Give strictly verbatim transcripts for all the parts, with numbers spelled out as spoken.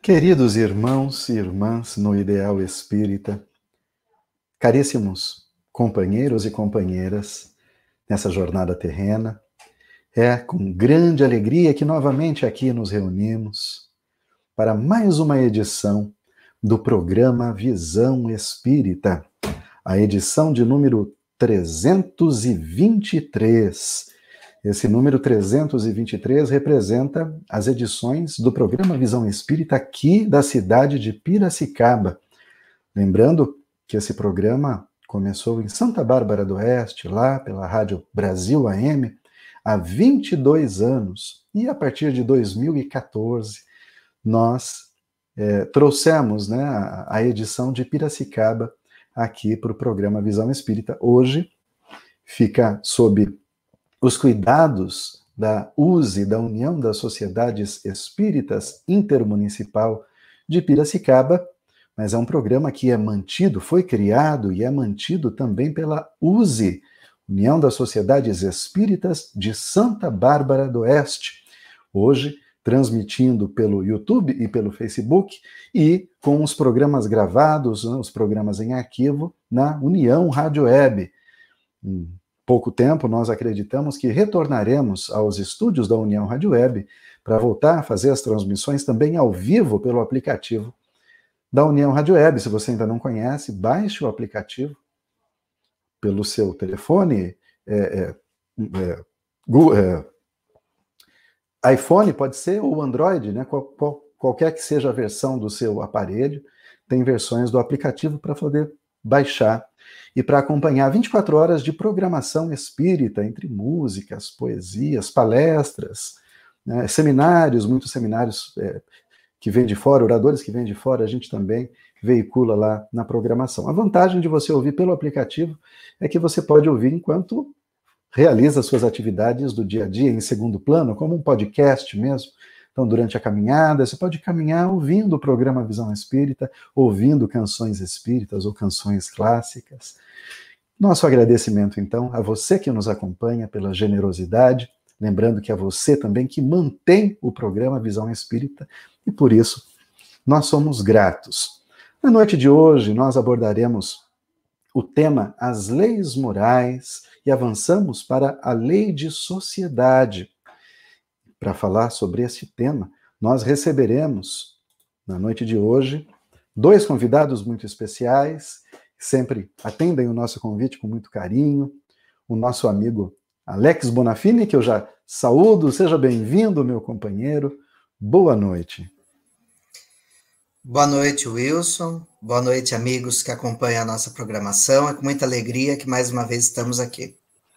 Queridos irmãos e irmãs no Ideal Espírita, caríssimos companheiros e companheiras nessa jornada terrena, é com grande alegria que novamente aqui nos reunimos para mais uma edição do programa Visão Espírita, a edição de número trezentos e vinte e três. Esse número trezentos e vinte e três representa as edições do programa Visão Espírita aqui da cidade de Piracicaba. Lembrando que esse programa começou em Santa Bárbara do Oeste, lá pela Rádio Brasil A M, há vinte e dois anos. E a partir de dois mil e quatorze, nós é, trouxemos né, a, a edição de Piracicaba aqui para o programa Visão Espírita. Hoje fica sob os cuidados da U S E, da União das Sociedades Espíritas Intermunicipal de Piracicaba, mas é um programa que é mantido, foi criado e é mantido também pela U S E, União das Sociedades Espíritas de Santa Bárbara do Oeste. Hoje, transmitindo pelo YouTube e pelo Facebook e com os programas gravados, né, os programas em arquivo, na União Rádio Web. Hum. Pouco tempo, nós acreditamos que retornaremos aos estúdios da União Rádio Web para voltar a fazer as transmissões também ao vivo pelo aplicativo da União Rádio Web. Se você ainda não conhece, baixe o aplicativo pelo seu telefone, é, é, é, Google, é, iPhone pode ser, ou Android, né? Qual, qual, qualquer que seja a versão do seu aparelho, tem versões do aplicativo para poder baixar e para acompanhar vinte e quatro horas de programação espírita, entre músicas, poesias, palestras, né, seminários, muitos seminários é, que vêm de fora, oradores que vêm de fora, a gente também veicula lá na programação. A vantagem de você ouvir pelo aplicativo é que você pode ouvir enquanto realiza suas atividades do dia a dia em segundo plano, como um podcast mesmo. Então, durante a caminhada, você pode caminhar ouvindo o programa Visão Espírita, ouvindo canções espíritas ou canções clássicas. Nosso agradecimento, então, a você que nos acompanha pela generosidade, lembrando que é você também que mantém o programa Visão Espírita, e por isso nós somos gratos. Na noite de hoje, nós abordaremos o tema As Leis Morais e avançamos para a Lei de Sociedade. Para falar sobre esse tema, nós receberemos, na noite de hoje, dois convidados muito especiais, que sempre atendem o nosso convite com muito carinho. O nosso amigo Alex Bonafini, que eu já saúdo. Seja bem-vindo, meu companheiro. Boa noite. Boa noite, Wilson. Boa noite, amigos que acompanham a nossa programação. É com muita alegria que mais uma vez estamos aqui.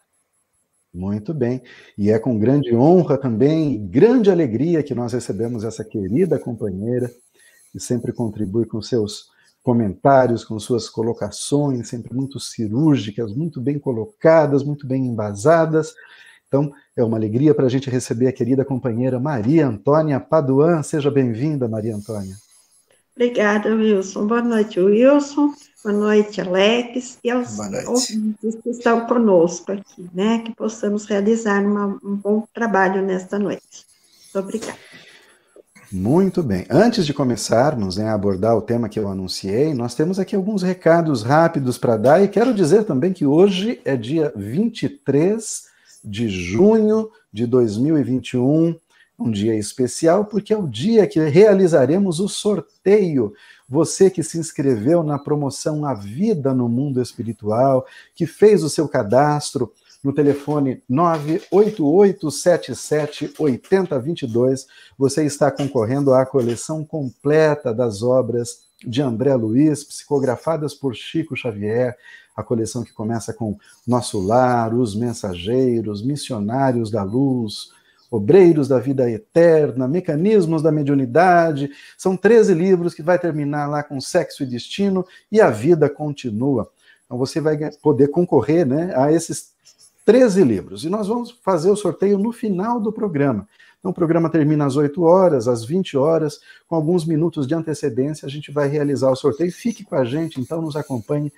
Muito bem. E é com grande honra também, e grande alegria que nós recebemos essa querida companheira, que sempre contribui com seus comentários, com suas colocações, sempre muito cirúrgicas, muito bem colocadas, muito bem embasadas. Então, é uma alegria para a gente receber a querida companheira Maria Antônia Paduan. Seja bem-vinda, Maria Antônia. Obrigada, Wilson. Boa noite, Wilson. Boa noite, Alex, e aos ouvintes que estão conosco aqui, né? Que possamos realizar uma, um bom trabalho nesta noite. Muito obrigada. Muito bem. Antes de começarmos né, a abordar o tema que eu anunciei, nós temos aqui alguns recados rápidos para dar, e quero dizer também que hoje é dia vinte e três de junho de dois mil e vinte e um, um dia especial, porque é o dia que realizaremos o sorteio. Você que se inscreveu na promoção A Vida no Mundo Espiritual, que fez o seu cadastro no telefone nove oito oito sete sete oito zero dois dois, você está concorrendo à coleção completa das obras de André Luiz, psicografadas por Chico Xavier, a coleção que começa com Nosso Lar, Os Mensageiros, Missionários da Luz, Obreiros da Vida Eterna, Mecanismos da Mediunidade. São treze livros que vai terminar lá com Sexo e Destino e a Vida Continua. Então você vai poder concorrer né, a esses treze livros. E nós vamos fazer o sorteio no final do programa. Então o programa termina às oito horas, às vinte horas, com alguns minutos de antecedência a gente vai realizar o sorteio. Fique com a gente, então nos acompanhe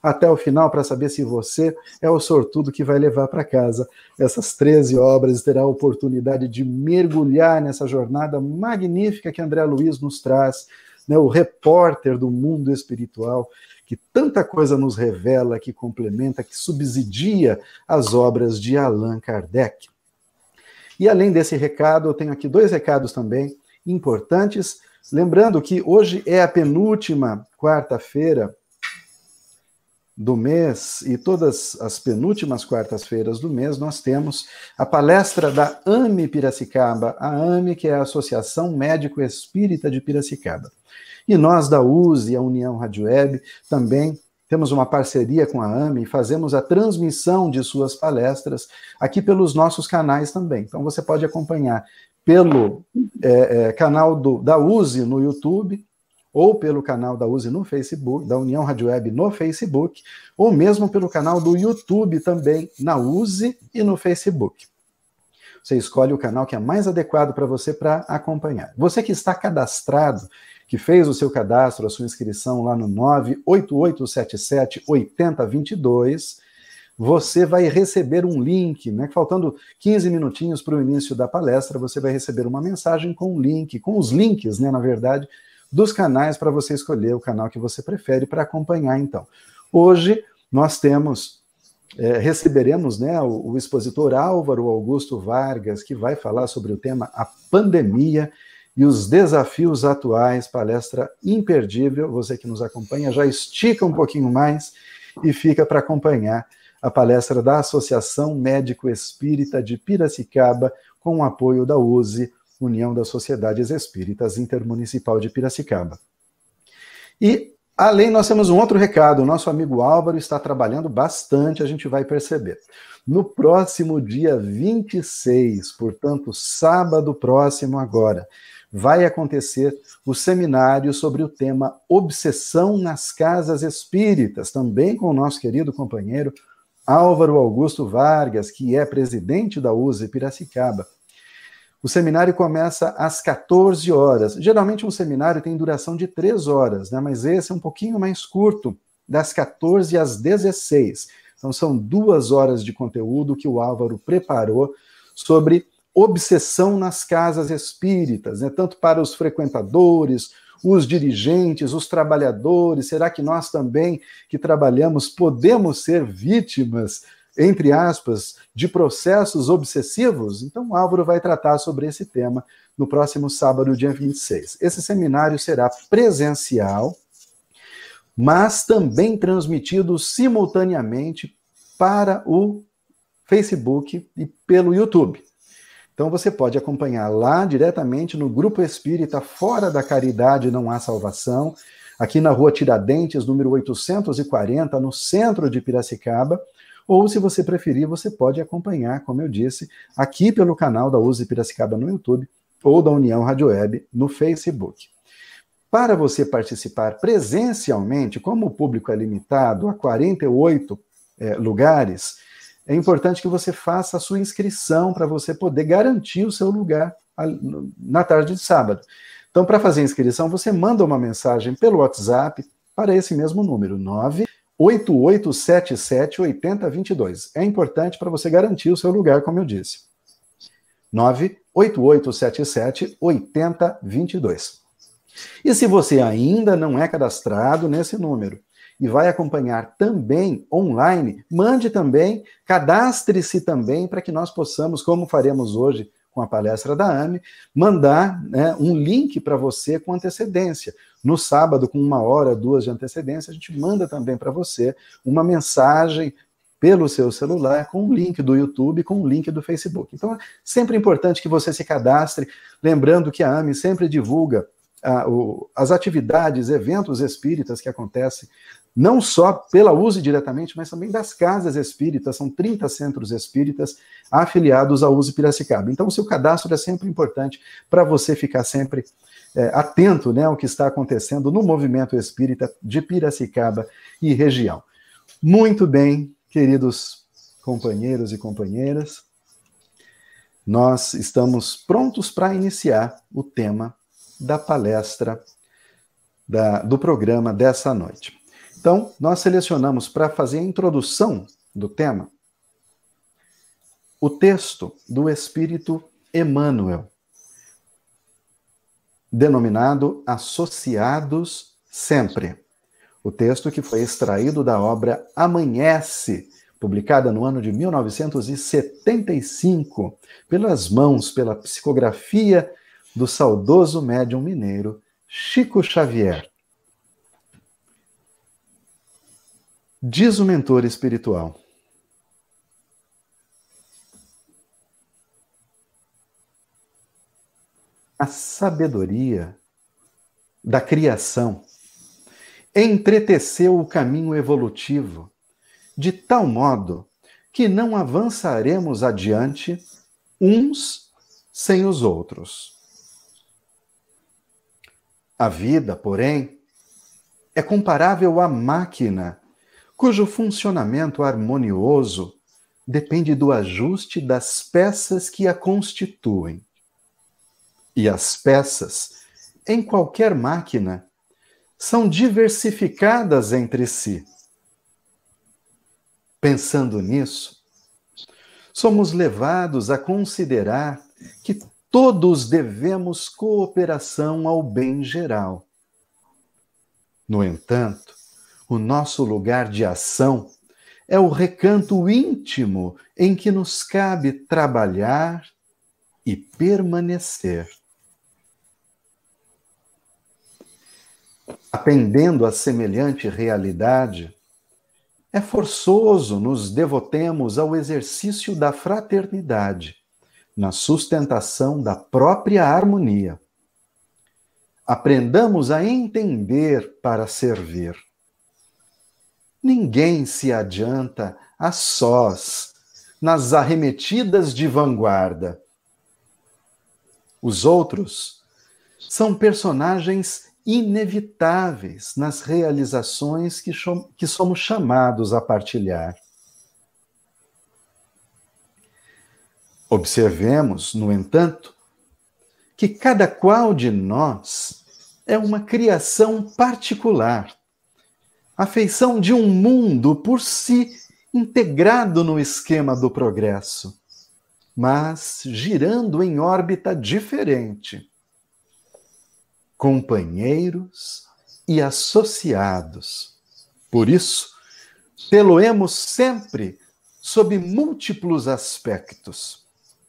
até o final para saber se você é o sortudo que vai levar para casa essas treze obras e terá a oportunidade de mergulhar nessa jornada magnífica que André Luiz nos traz, né, o repórter do mundo espiritual, que tanta coisa nos revela, que complementa, que subsidia as obras de Allan Kardec. E além desse recado, eu tenho aqui dois recados também importantes. Lembrando que hoje é a penúltima quarta-feira do mês, e todas as penúltimas quartas-feiras do mês nós temos a palestra da A M E Piracicaba, a A M E, que é a Associação Médico Espírita de Piracicaba. E nós da U S E, a União Rádio Web, também temos uma parceria com a A M E e fazemos a transmissão de suas palestras aqui pelos nossos canais também. Então você pode acompanhar pelo é, é, canal do, da U S E no YouTube, ou pelo canal da U S E no Facebook, da União Rádio Web no Facebook, ou mesmo pelo canal do YouTube também, na U S E e no Facebook. Você escolhe o canal que é mais adequado para você para acompanhar. Você que está cadastrado, que fez o seu cadastro, a sua inscrição lá no nove oito oito sete sete oito zero dois dois, você vai receber um link, né? Faltando quinze minutinhos para o início da palestra, você vai receber uma mensagem com um link, com os links, né, na verdade, dos canais para você escolher o canal que você prefere para acompanhar, então. Hoje nós temos, é, receberemos, né, o, o expositor Álvaro Augusto Vargas, que vai falar sobre o tema A Pandemia e os Desafios Atuais, palestra imperdível. Você que nos acompanha já estica um pouquinho mais e fica para acompanhar a palestra da Associação Médico Espírita de Piracicaba, com o apoio da U S E, União das Sociedades Espíritas Intermunicipal de Piracicaba. E, além, nós temos um outro recado. O nosso amigo Álvaro está trabalhando bastante, a gente vai perceber. No próximo dia vinte e seis, portanto, sábado próximo agora, vai acontecer o seminário sobre o tema Obsessão nas Casas Espíritas, também com o nosso querido companheiro Álvaro Augusto Vargas, que é presidente da U S E Piracicaba. O seminário começa às quatorze horas. Geralmente um seminário tem duração de três horas, né? Mas esse é um pouquinho mais curto, das quatorze às dezesseis. Então são duas horas de conteúdo que o Álvaro preparou sobre obsessão nas casas espíritas, né? Tanto para os frequentadores, os dirigentes, os trabalhadores. Será que nós também, que trabalhamos, podemos ser vítimas, entre aspas, de processos obsessivos? Então o Álvaro vai tratar sobre esse tema no próximo sábado, dia vinte e seis. Esse seminário será presencial, mas também transmitido simultaneamente para o Facebook e pelo YouTube. Então você pode acompanhar lá diretamente no Grupo Espírita Fora da Caridade Não Há Salvação, aqui na Rua Tiradentes, número oitocentos e quarenta, no centro de Piracicaba, ou, se você preferir, você pode acompanhar, como eu disse, aqui pelo canal da U S E Piracicaba no YouTube, ou da União Rádio Web no Facebook. Para você participar presencialmente, como o público é limitado a quarenta e oito é, lugares, é importante que você faça a sua inscrição para você poder garantir o seu lugar na tarde de sábado. Então, para fazer a inscrição, você manda uma mensagem pelo WhatsApp para esse mesmo número, nove oito oito sete sete oito zero dois dois. É importante para você garantir o seu lugar, como eu disse. nove oito oito sete sete oito zero dois dois. E se você ainda não é cadastrado nesse número e vai acompanhar também online, mande também, cadastre-se também para que nós possamos, como faremos hoje com a palestra da A M E, mandar, né, um link para você com antecedência. No sábado, com uma hora, duas de antecedência, a gente manda também para você uma mensagem pelo seu celular com o link do YouTube, com o link do Facebook. Então, é sempre importante que você se cadastre, lembrando que a A M E sempre divulga ah, o, as atividades, eventos espíritas que acontecem não só pela U S E diretamente, mas também das casas espíritas. São trinta centros espíritas afiliados à U S E Piracicaba. Então, o seu cadastro é sempre importante para você ficar sempre é, atento, né, ao que está acontecendo no movimento espírita de Piracicaba e região. Muito bem, queridos companheiros e companheiras, nós estamos prontos para iniciar o tema da palestra da, do programa dessa noite. Então, nós selecionamos para fazer a introdução do tema o texto do Espírito Emmanuel, denominado Associados Sempre. O texto que foi extraído da obra Amanhece, publicada no ano de mil novecentos e setenta e cinco, pelas mãos, pela psicografia do saudoso médium mineiro Chico Xavier. Diz o mentor espiritual: a sabedoria da criação entreteceu o caminho evolutivo de tal modo que não avançaremos adiante uns sem os outros. A vida, porém, é comparável à máquina cujo funcionamento harmonioso depende do ajuste das peças que a constituem. E as peças, em qualquer máquina, são diversificadas entre si. Pensando nisso, somos levados a considerar que todos devemos cooperação ao bem geral. No entanto, o nosso lugar de ação é o recanto íntimo em que nos cabe trabalhar e permanecer. Atendendo a semelhante realidade, é forçoso nos devotemos ao exercício da fraternidade, na sustentação da própria harmonia. Aprendamos a entender para servir. Ninguém se adianta a sós nas arremetidas de vanguarda. Os outros são personagens inevitáveis nas realizações que, que somos chamados a partilhar. Observemos, no entanto, que cada qual de nós é uma criação particular, a feição de um mundo por si integrado no esquema do progresso, mas girando em órbita diferente. Companheiros e associados. Por isso, tê-lo-emos sempre sob múltiplos aspectos.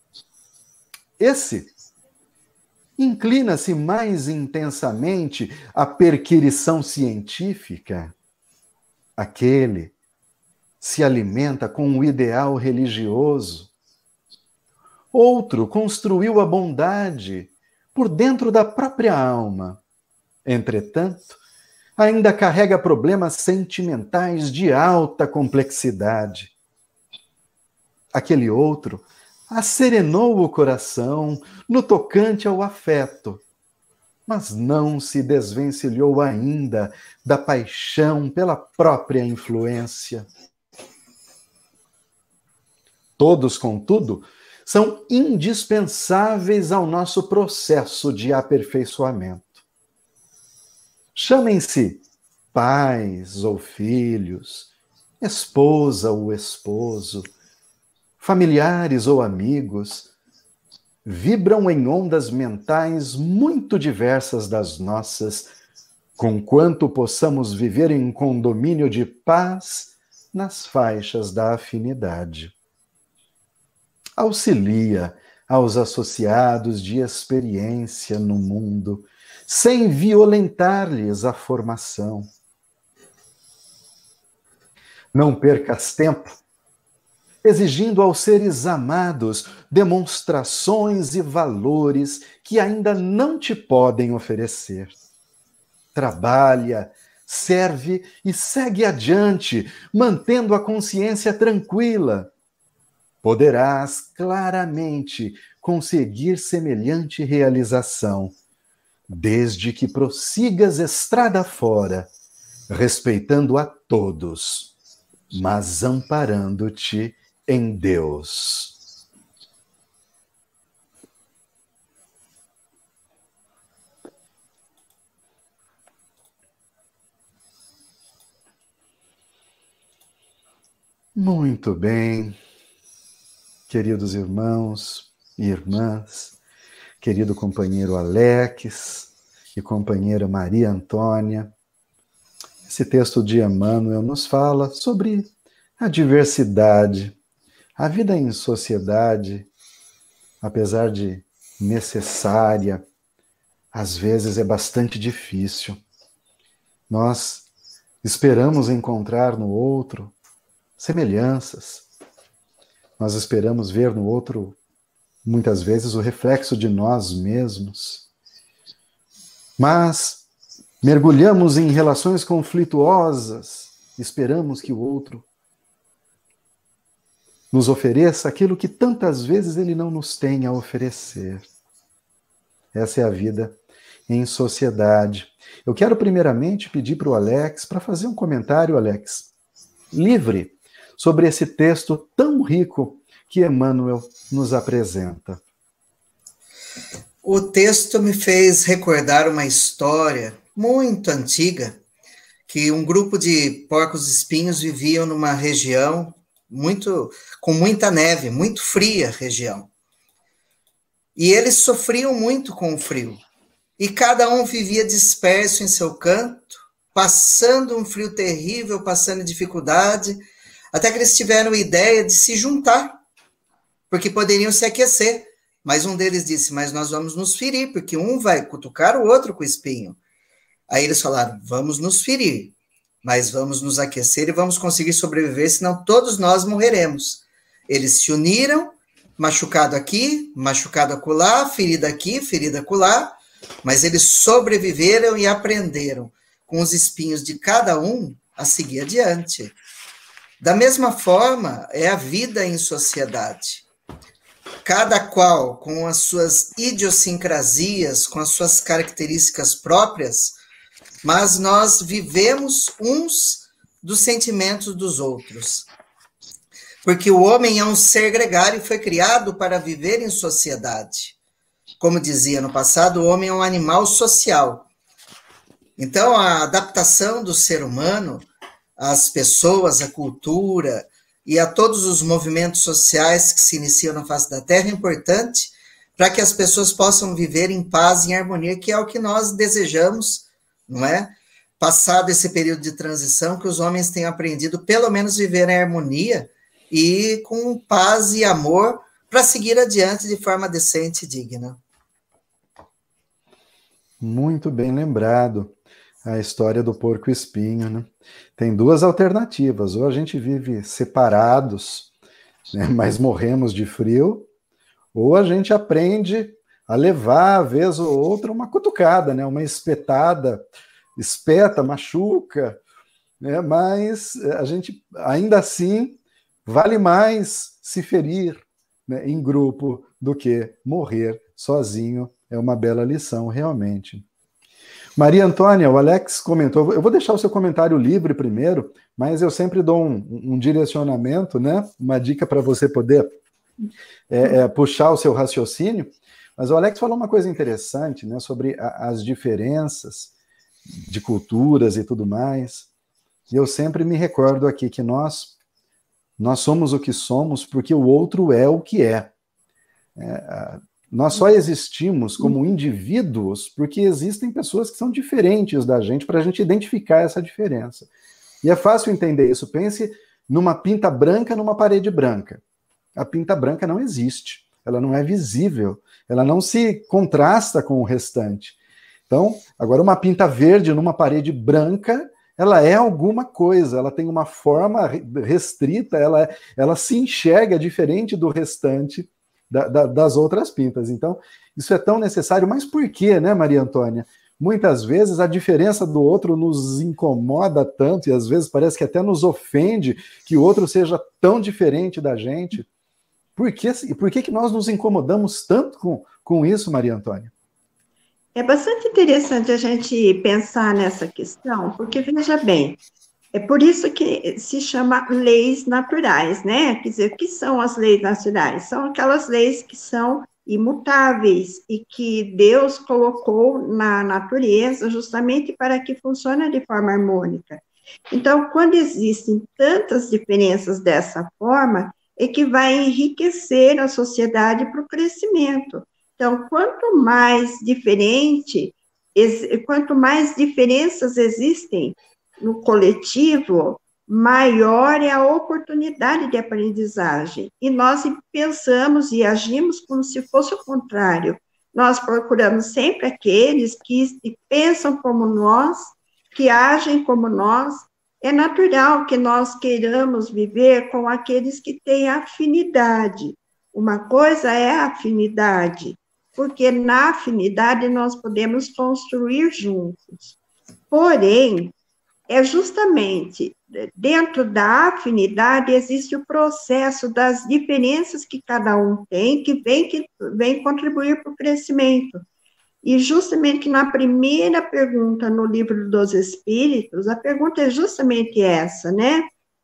Esse inclina-se mais intensamente à perquirição científica. Aquele se alimenta com o ideal religioso. Outro construiu a bondade por dentro da própria alma. Entretanto, ainda carrega problemas sentimentais de alta complexidade. Aquele outro acerenou o coração no tocante ao afeto, mas não se desvencilhou ainda da paixão pela própria influência. Todos, contudo, são indispensáveis ao nosso processo de aperfeiçoamento. Chamem-se pais ou filhos, esposa ou esposo, familiares ou amigos, vibram em ondas mentais muito diversas das nossas, conquanto possamos viver em condomínio de paz nas faixas da afinidade. Auxilia aos associados de experiência no mundo, sem violentar-lhes a formação. Não percas tempo exigindo aos seres amados demonstrações e valores que ainda não te podem oferecer. Trabalha, serve e segue adiante, mantendo a consciência tranquila. Poderás claramente conseguir semelhante realização, desde que prossigas estrada fora, respeitando a todos, mas amparando-te em Deus. Muito bem, queridos irmãos e irmãs, querido companheiro Alex e companheira Maria Antônia. Esse texto de Emmanuel nos fala sobre a diversidade. A vida em sociedade, apesar de necessária, às vezes é bastante difícil. Nós esperamos encontrar no outro semelhanças. Nós esperamos ver no outro, muitas vezes, o reflexo de nós mesmos. Mas mergulhamos em relações conflituosas, esperamos que o outro nos ofereça aquilo que tantas vezes ele não nos tem a oferecer. Essa é a vida em sociedade. Eu quero primeiramente pedir para o Alex para fazer um comentário, Alex, livre, sobre esse texto tão rico que Emmanuel nos apresenta. O texto me fez recordar uma história muito antiga, que um grupo de porcos-espinhos viviam numa região muito, com muita neve, muito fria região. E eles sofriam muito com o frio. E cada um vivia disperso em seu canto, passando um frio terrível, passando dificuldade, até que eles tiveram a ideia de se juntar, porque poderiam se aquecer. Mas um deles disse, mas nós vamos nos ferir, porque um vai cutucar o outro com o espinho. Aí eles falaram, vamos nos ferir, mas vamos nos aquecer e vamos conseguir sobreviver, senão todos nós morreremos. Eles se uniram, machucado aqui, machucado acolá, ferida aqui, ferida acolá, mas eles sobreviveram e aprenderam, com os espinhos de cada um, a seguir adiante. Da mesma forma, é a vida em sociedade. Cada qual, com as suas idiosincrasias, com as suas características próprias, mas nós vivemos uns dos sentimentos dos outros. Porque o homem é um ser gregário e foi criado para viver em sociedade. Como dizia no passado, o homem é um animal social. Então, a adaptação do ser humano às pessoas, à cultura e a todos os movimentos sociais que se iniciam na face da Terra é importante para que as pessoas possam viver em paz e em harmonia, que é o que nós desejamos, não é? Passado esse período de transição, que os homens tenham aprendido pelo menos viver em harmonia e com paz e amor para seguir adiante de forma decente e digna. Muito bem lembrado a história do porco-espinho, né? Tem duas alternativas, ou a gente vive separados, né, mas morremos de frio, ou a gente aprende a levar, vez ou outra, uma cutucada, né, uma espetada, espeta, machuca, né, mas a gente, ainda assim, vale mais se ferir, né, em grupo do que morrer sozinho. É uma bela lição, realmente. Maria Antônia, o Alex comentou, eu vou deixar o seu comentário livre primeiro, mas eu sempre dou um, um direcionamento, né? Uma dica para você poder é, é, puxar o seu raciocínio. Mas o Alex falou uma coisa interessante, né? Sobre a, as diferenças de culturas e tudo mais. E eu sempre me recordo aqui que nós, nós somos o que somos porque o outro é o que é. é Nós só existimos como indivíduos porque existem pessoas que são diferentes da gente para a gente identificar essa diferença. E é fácil entender isso. Pense numa pinta branca numa parede branca. A pinta branca não existe. Ela não é visível. Ela não se contrasta com o restante. Então, agora uma pinta verde numa parede branca, ela é alguma coisa. Ela tem uma forma restrita, ela, ela se enxerga diferente do restante Da, da, das outras pintas. Então, isso é tão necessário, mas por quê, né, Maria Antônia? Muitas vezes a diferença do outro nos incomoda tanto, e às vezes parece que até nos ofende que o outro seja tão diferente da gente. Por que, por que, que nós nos incomodamos tanto com, com isso, Maria Antônia? É bastante interessante a gente pensar nessa questão, porque, veja bem, é por isso que se chama leis naturais, né? Quer dizer, o que são as leis naturais? São aquelas leis que são imutáveis e que Deus colocou na natureza justamente para que funcione de forma harmônica. Então, quando existem tantas diferenças dessa forma, é que vai enriquecer a sociedade para o crescimento. Então, quanto mais diferente, quanto mais diferenças existem no coletivo, maior é a oportunidade de aprendizagem. E nós pensamos e agimos como se fosse o contrário. Nós procuramos sempre aqueles que pensam como nós, que agem como nós. É natural que nós queiramos viver com aqueles que têm afinidade. Uma coisa é a afinidade, porque na afinidade nós podemos construir juntos. Porém, é justamente dentro da afinidade existe o processo das diferenças que cada um tem, que vem, que vem contribuir para o crescimento. E justamente na primeira pergunta no Livro dos Espíritos, a pergunta é justamente essa, né?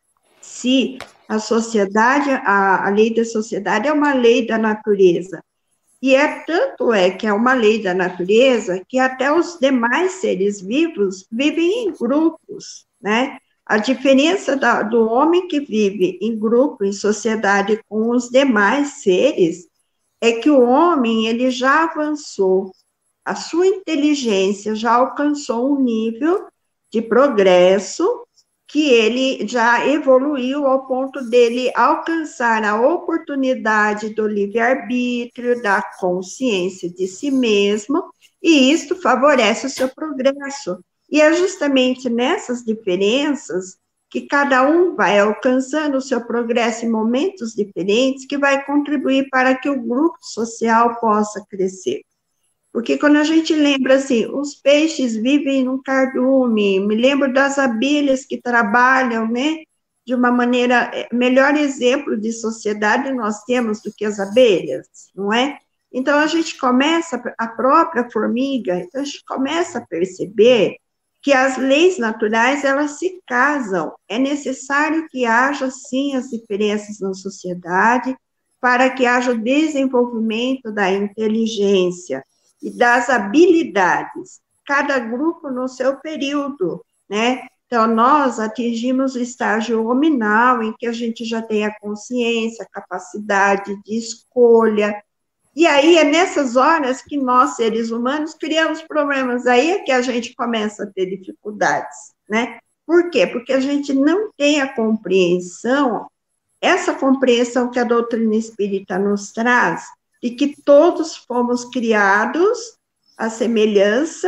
Se a sociedade, a, a lei da sociedade é uma lei da natureza. E é tanto é que é uma lei da natureza que até os demais seres vivos vivem em grupos, né? A diferença da, do homem que vive em grupo, em sociedade com os demais seres, é que o homem, ele já avançou, a sua inteligência já alcançou um nível de progresso que ele já evoluiu ao ponto dele alcançar a oportunidade do livre-arbítrio, da consciência de si mesmo, e isto favorece o seu progresso. E é justamente nessas diferenças que cada um vai alcançando o seu progresso em momentos diferentes, que vai contribuir para que o grupo social possa crescer. Porque quando a gente lembra, assim, os peixes vivem num cardume, me lembro das abelhas que trabalham, né, de uma maneira, melhor exemplo de sociedade nós temos do que as abelhas, não é? Então, a gente começa, a própria formiga, então a gente começa a perceber que as leis naturais, elas se casam, é necessário que haja, sim, as diferenças na sociedade, para que haja o desenvolvimento da inteligência, e das habilidades, cada grupo no seu período, né? Então, nós atingimos o estágio hominal, em que a gente já tem a consciência, a capacidade de escolha, e aí é nessas horas que nós, seres humanos, criamos problemas, aí é que a gente começa a ter dificuldades, né? Por quê? Porque a gente não tem a compreensão, essa compreensão que a doutrina espírita nos traz, de que todos fomos criados à semelhança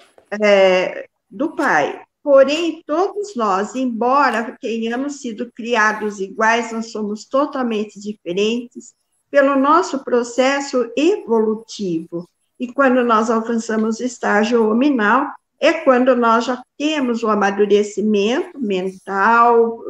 é, do Pai. Porém, todos nós, embora tenhamos sido criados iguais, nós somos totalmente diferentes pelo nosso processo evolutivo. E quando nós alcançamos o estágio hominal, é quando nós já temos o amadurecimento mental,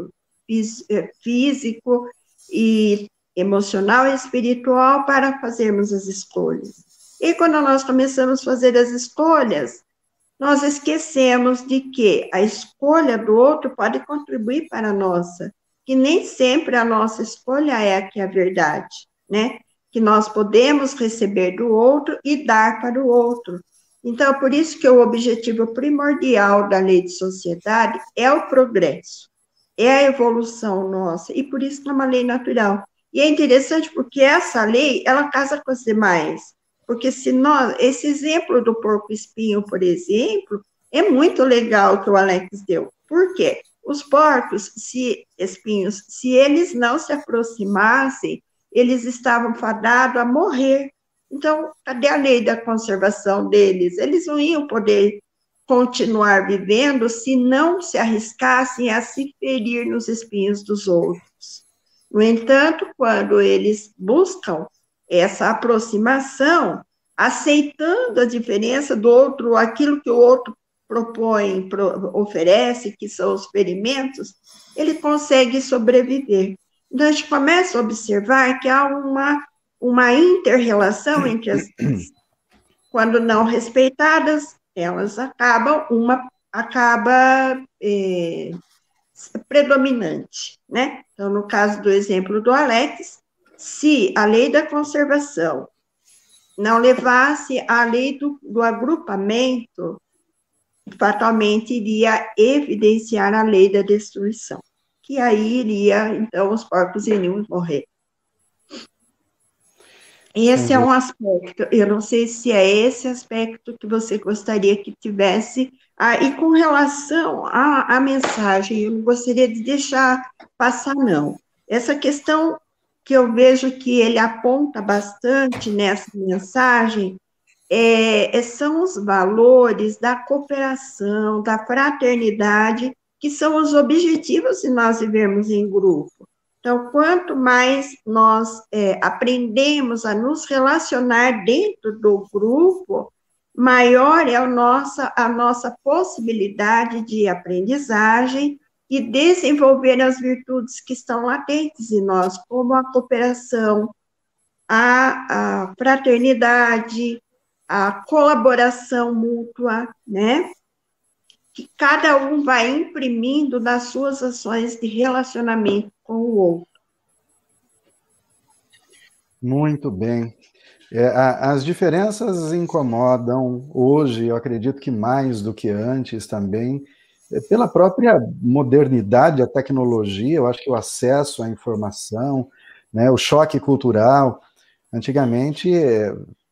físico e emocional e espiritual para fazermos as escolhas. E quando nós começamos a fazer as escolhas, nós esquecemos de que a escolha do outro pode contribuir para a nossa, que nem sempre a nossa escolha é a que é a verdade, né? Que nós podemos receber do outro e dar para o outro. Então, por isso que o objetivo primordial da lei de sociedade é o progresso, é a evolução nossa, e por isso que é uma lei natural. E é interessante porque essa lei, ela casa com as demais. Porque se nós, esse exemplo do porco-espinho, por exemplo, é muito legal que o Alex deu. Por quê? Os porcos, se espinhos, se eles não se aproximassem, eles estavam fadados a morrer. Então, cadê a lei da conservação deles? Eles não iam poder continuar vivendo se não se arriscassem a se ferir nos espinhos dos outros. No entanto, quando eles buscam essa aproximação, aceitando a diferença do outro, aquilo que o outro propõe, pro, oferece, que são os ferimentos, ele consegue sobreviver. Então, a gente começa a observar que há uma, uma inter-relação entre as leis. Quando não respeitadas, elas acabam, uma acaba é, predominante, né? Então, no caso do exemplo do Alex, se a lei da conservação não levasse à lei do, do agrupamento, fatalmente iria evidenciar a lei da destruição, que aí iria, então, os porcos iriam morrer. Esse é um aspecto, eu não sei se é esse aspecto que você gostaria que tivesse. Ah, e com relação à, à mensagem, eu não gostaria de deixar passar, não. Essa questão que eu vejo que ele aponta bastante nessa mensagem é, são os valores da cooperação, da fraternidade, que são os objetivos de nós vivermos em grupo. Então, quanto mais nós é, aprendemos a nos relacionar dentro do grupo, maior é a nossa, a nossa possibilidade de aprendizagem e desenvolver as virtudes que estão latentes em nós, como a cooperação, a, a fraternidade, a colaboração mútua, né? Que cada um vai imprimindo nas suas ações de relacionamento com o outro. Muito bem. É, a, as diferenças incomodam hoje, eu acredito que mais do que antes também, é, pela própria modernidade, a tecnologia, eu acho que o acesso à informação, né, o choque cultural. Antigamente, é,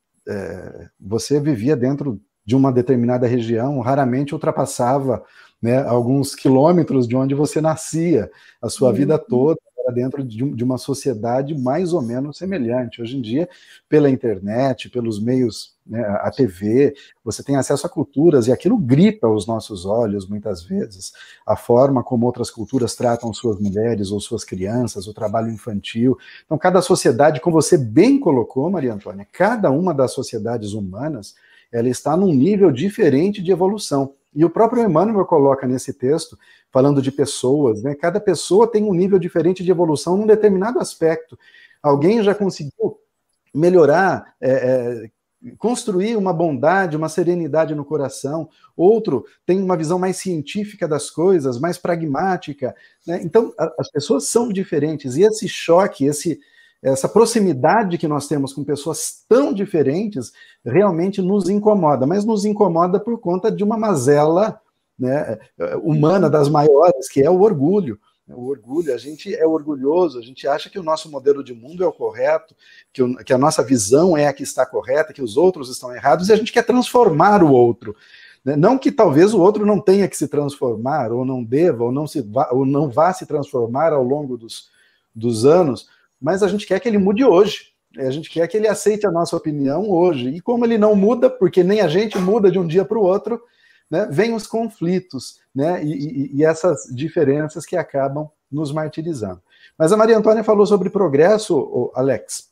é, você vivia dentro de uma determinada região, raramente ultrapassava, né, alguns quilômetros de onde você nascia, a sua uhum. vida toda era dentro de, de uma sociedade mais ou menos semelhante. Hoje em dia, pela internet, pelos meios, né, a T V, você tem acesso a culturas, e aquilo grita aos nossos olhos, muitas vezes, a forma como outras culturas tratam suas mulheres ou suas crianças, o trabalho infantil. Então, cada sociedade, como você bem colocou, Maria Antônia, cada uma das sociedades humanas, ela está num nível diferente de evolução. E o próprio Emmanuel coloca nesse texto, falando de pessoas, né? Cada pessoa tem um nível diferente de evolução num determinado aspecto. Alguém já conseguiu melhorar, é, é, construir uma bondade, uma serenidade no coração. Outro tem uma visão mais científica das coisas, mais pragmática, né? Então, a, as pessoas são diferentes. E esse choque, esse... essa proximidade que nós temos com pessoas tão diferentes realmente nos incomoda, mas nos incomoda por conta de uma mazela, né, humana das maiores, que é o orgulho. O orgulho, a gente é orgulhoso, a gente acha que o nosso modelo de mundo é o correto, que, o, que a nossa visão é a que está correta, que os outros estão errados, e a gente quer transformar o outro. Não que talvez o outro não tenha que se transformar, ou não deva, ou não, se vá, ou não vá se transformar ao longo dos, dos anos, mas a gente quer que ele mude hoje, a gente quer que ele aceite a nossa opinião hoje, e como ele não muda, porque nem a gente muda de um dia para o outro, né, vem os conflitos, né, e, e, e essas diferenças que acabam nos martirizando. Mas a Maria Antônia falou sobre progresso, Alex,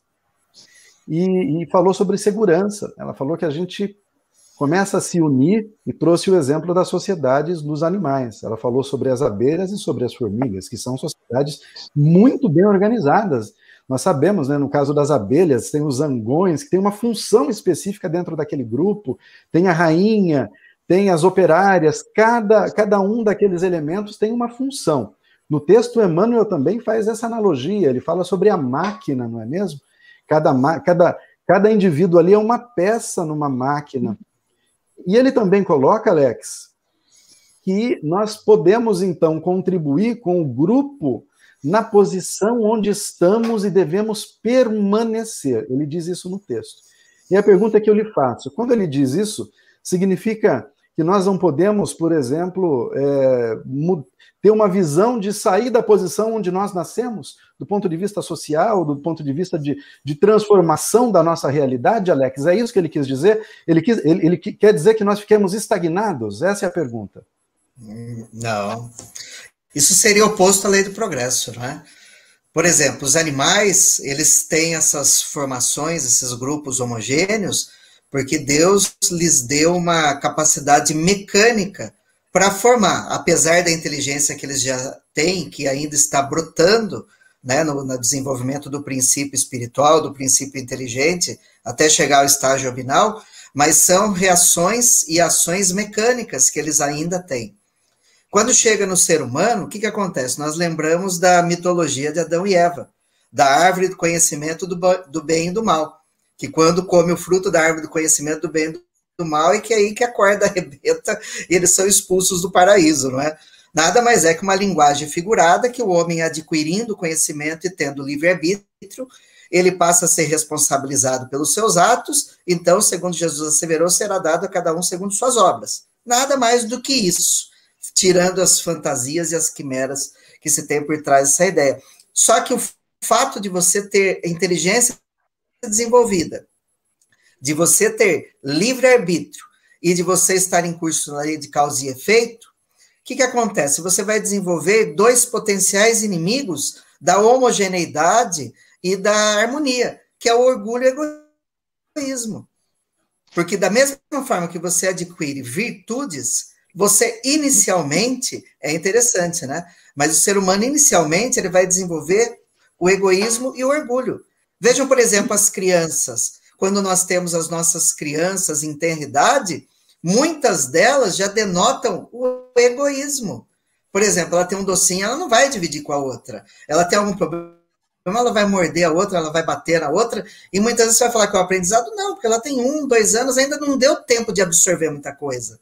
e, e falou sobre segurança. Ela falou que a gente começa a se unir e trouxe o exemplo das sociedades dos animais. Ela falou sobre as abelhas e sobre as formigas, que são sociedades muito bem organizadas. Nós sabemos, né, no caso das abelhas, tem os zangões, que tem uma função específica dentro daquele grupo, tem a rainha, tem as operárias, cada, cada um daqueles elementos tem uma função. No texto, Emmanuel também faz essa analogia, ele fala sobre a máquina, não é mesmo? Cada, cada, cada indivíduo ali é uma peça numa máquina. E ele também coloca, Alex, que nós podemos, então, contribuir com o grupo na posição onde estamos e devemos permanecer. Ele diz isso no texto. E a pergunta que eu lhe faço, quando ele diz isso, significa que nós não podemos, por exemplo, é, ter uma visão de sair da posição onde nós nascemos, do ponto de vista social, do ponto de vista de, de transformação da nossa realidade, Alex? É isso que ele quis dizer? Ele, quis, ele, ele quer dizer que nós fiquemos estagnados? Essa é a pergunta. Não. Isso seria oposto à lei do progresso, não é? Por exemplo, os animais, eles têm essas formações, esses grupos homogêneos, porque Deus lhes deu uma capacidade mecânica para formar, apesar da inteligência que eles já têm, que ainda está brotando, né, no, no desenvolvimento do princípio espiritual, do princípio inteligente, até chegar ao estágio obinal, mas são reações e ações mecânicas que eles ainda têm. Quando chega no ser humano, o que, que acontece? Nós lembramos da mitologia de Adão e Eva, da árvore do conhecimento do, do bem e do mal, que quando come o fruto da árvore do conhecimento do bem e do do mal, e que é aí que a corda arrebenta e eles são expulsos do paraíso, não é? Nada mais é que uma linguagem figurada que o homem, adquirindo conhecimento e tendo livre-arbítrio, ele passa a ser responsabilizado pelos seus atos, então, segundo Jesus asseverou, será dado a cada um segundo suas obras. Nada mais do que isso, tirando as fantasias e as quimeras que se tem por trás dessa ideia. Só que o fato de você ter inteligência desenvolvida, de você ter livre-arbítrio e de você estar em curso na lei de causa e efeito, o que, que acontece? Você vai desenvolver dois potenciais inimigos da homogeneidade e da harmonia, que é o orgulho e o egoísmo. Porque da mesma forma que você adquire virtudes, você inicialmente, é interessante, né? Mas o ser humano inicialmente ele vai desenvolver o egoísmo e o orgulho. Vejam, por exemplo, as crianças. Quando nós temos as nossas crianças em tenra idade, muitas delas já denotam o egoísmo. Por exemplo, ela tem um docinho, ela não vai dividir com a outra. Ela tem algum problema, ela vai morder a outra, ela vai bater na outra, e muitas vezes você vai falar que é o aprendizado, não, porque ela tem um, dois anos, ainda não deu tempo de absorver muita coisa.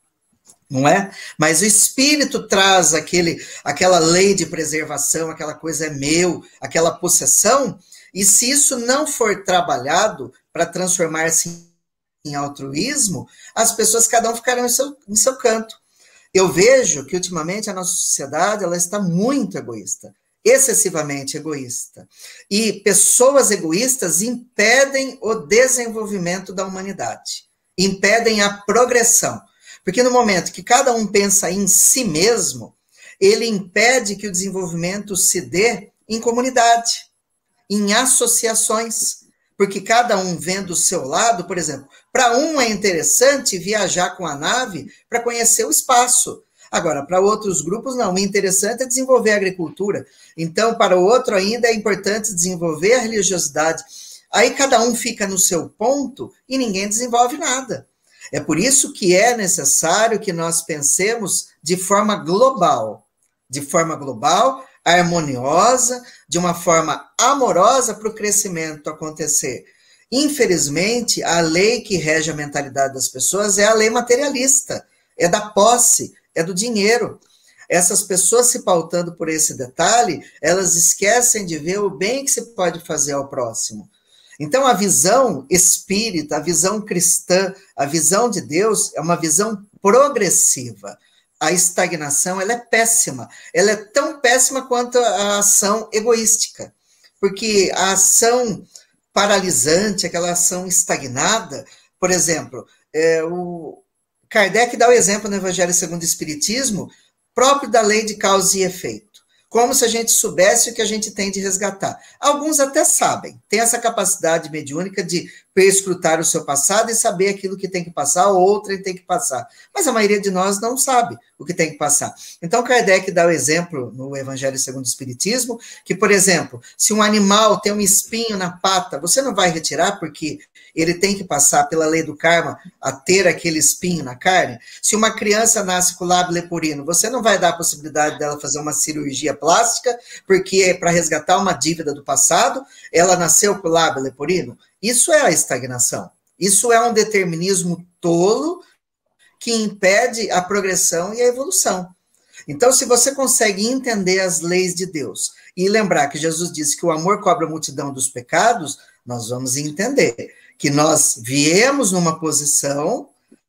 Não é? Mas o espírito traz aquele, aquela lei de preservação, aquela coisa é meu, aquela possessão, e se isso não for trabalhado para transformar-se em altruísmo, as pessoas, cada um ficarão em seu, em seu canto. Eu vejo que, ultimamente, a nossa sociedade ela está muito egoísta, excessivamente egoísta. E pessoas egoístas impedem o desenvolvimento da humanidade, impedem a progressão. Porque no momento que cada um pensa em si mesmo, ele impede que o desenvolvimento se dê em comunidade, em associações, porque cada um vendo o seu lado, por exemplo, para um é interessante viajar com a nave para conhecer o espaço. Agora, para outros grupos, não. O interessante é desenvolver a agricultura. Então, para o outro ainda é importante desenvolver a religiosidade. Aí cada um fica no seu ponto e ninguém desenvolve nada. É por isso que é necessário que nós pensemos de forma global, de forma global, harmoniosa, de uma forma amorosa para o crescimento acontecer. Infelizmente, a lei que rege a mentalidade das pessoas é a lei materialista, é da posse, é do dinheiro. Essas pessoas se pautando por esse detalhe, elas esquecem de ver o bem que se pode fazer ao próximo. Então, a visão espírita, a visão cristã, a visão de Deus é uma visão progressiva. A estagnação, ela é péssima. Ela é tão péssima quanto a ação egoística. Porque a ação paralisante, aquela ação estagnada, por exemplo, é, o Kardec dá o exemplo no Evangelho segundo o Espiritismo, próprio da lei de causa e efeito. Como se a gente soubesse o que a gente tem de resgatar. Alguns até sabem, têm essa capacidade mediúnica de perscrutar o seu passado e saber aquilo que tem que passar, ou outrem tem que passar. Mas a maioria de nós não sabe o que tem que passar. Então, Kardec dá o exemplo no Evangelho segundo o Espiritismo, que, por exemplo, se um animal tem um espinho na pata, você não vai retirar porque ele tem que passar pela lei do karma a ter aquele espinho na carne. Se uma criança nasce com lábio leporino, você não vai dar a possibilidade dela fazer uma cirurgia plástica, porque é para resgatar uma dívida do passado, ela nasceu com lábio leporino. Isso é a estagnação. Isso é um determinismo tolo que impede a progressão e a evolução. Então, se você consegue entender as leis de Deus e lembrar que Jesus disse que o amor cobre a multidão dos pecados, nós vamos entender que nós viemos numa posição,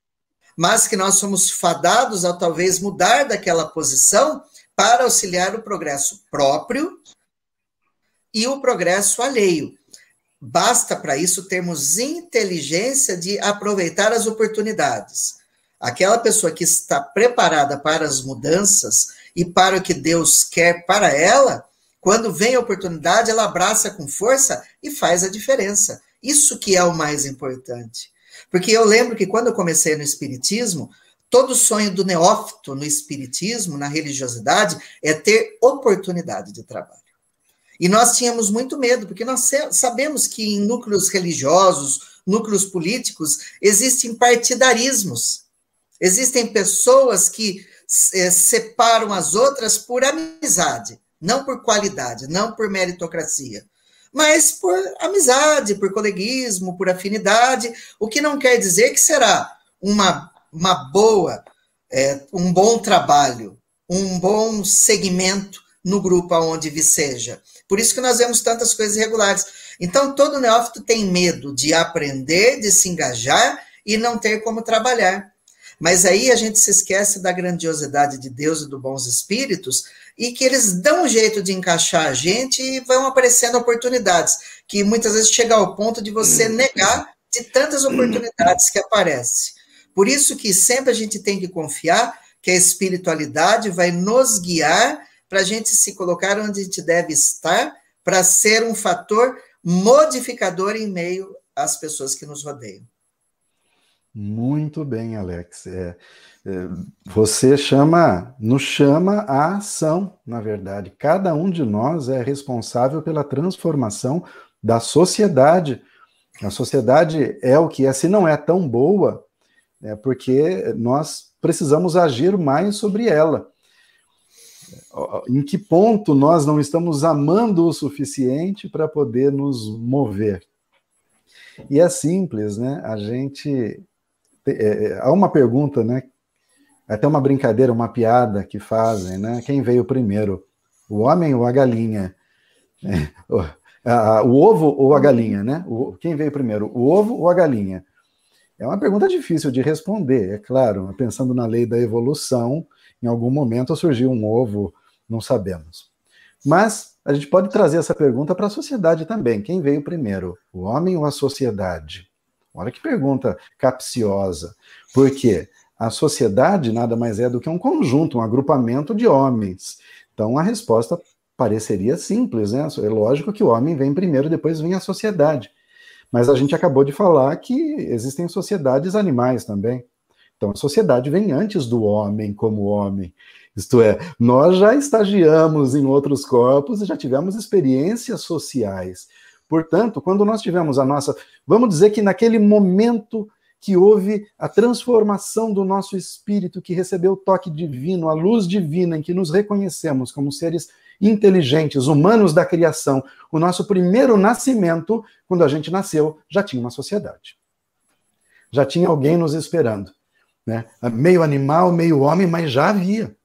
mas que nós somos fadados a talvez mudar daquela posição para auxiliar o progresso próprio e o progresso alheio. Basta para isso termos inteligência de aproveitar as oportunidades. Aquela pessoa que está preparada para as mudanças e para o que Deus quer para ela, quando vem a oportunidade, ela abraça com força e faz a diferença. Isso que é o mais importante. Porque eu lembro que quando eu comecei no Espiritismo, todo o sonho do neófito no Espiritismo, na religiosidade, é ter oportunidade de trabalho. E nós tínhamos muito medo, porque nós sabemos que em núcleos religiosos, núcleos políticos, existem partidarismos. Existem pessoas que é, separam as outras por amizade, não por qualidade, não por meritocracia, mas por amizade, por coleguismo, por afinidade, o que não quer dizer que será uma, uma boa, é, um bom trabalho, um bom segmento no grupo aonde seja. Por isso que nós vemos tantas coisas irregulares. Então, todo neófito tem medo de aprender, de se engajar e não ter como trabalhar. Mas aí a gente se esquece da grandiosidade de Deus e dos bons espíritos e que eles dão um jeito de encaixar a gente e vão aparecendo oportunidades, que muitas vezes chega ao ponto de você negar de tantas oportunidades que aparecem. Por isso que sempre a gente tem que confiar que a espiritualidade vai nos guiar para a gente se colocar onde a gente deve estar, para ser um fator modificador em meio às pessoas que nos rodeiam. Muito bem, Alex. É, é, você chama, nos chama à ação, na verdade. Cada um de nós é responsável pela transformação da sociedade. A sociedade é o que é, se não é tão boa, é porque nós precisamos agir mais sobre ela. Em que ponto nós não estamos amando o suficiente para poder nos mover? E é simples, né? A gente... É, há uma pergunta, né? Até uma brincadeira, uma piada que fazem, né? Quem veio primeiro, o homem ou a galinha? É, o, a, o ovo ou a galinha, né? O, quem veio primeiro, o ovo ou a galinha? É uma pergunta difícil de responder, é claro. Pensando na lei da evolução, em algum momento surgiu um ovo, não sabemos. Mas a gente pode trazer essa pergunta para a sociedade também. Quem veio primeiro, o homem ou a sociedade? Olha que pergunta capciosa. Por quê? A sociedade nada mais é do que um conjunto, um agrupamento de homens. Então a resposta pareceria simples, né? É lógico que o homem vem primeiro, depois vem a sociedade. Mas a gente acabou de falar que existem sociedades animais também. Então a sociedade vem antes do homem como homem. Isto é, nós já estagiamos em outros corpos e já tivemos experiências sociais. Portanto, quando nós tivemos a nossa... Vamos dizer que naquele momento que houve a transformação do nosso espírito, que recebeu o toque divino, a luz divina, em que nos reconhecemos como seres inteligentes, humanos da criação, o nosso primeiro nascimento, quando a gente nasceu, já tinha uma sociedade. Já tinha alguém nos esperando. Né? Meio animal, meio homem, mas já havia.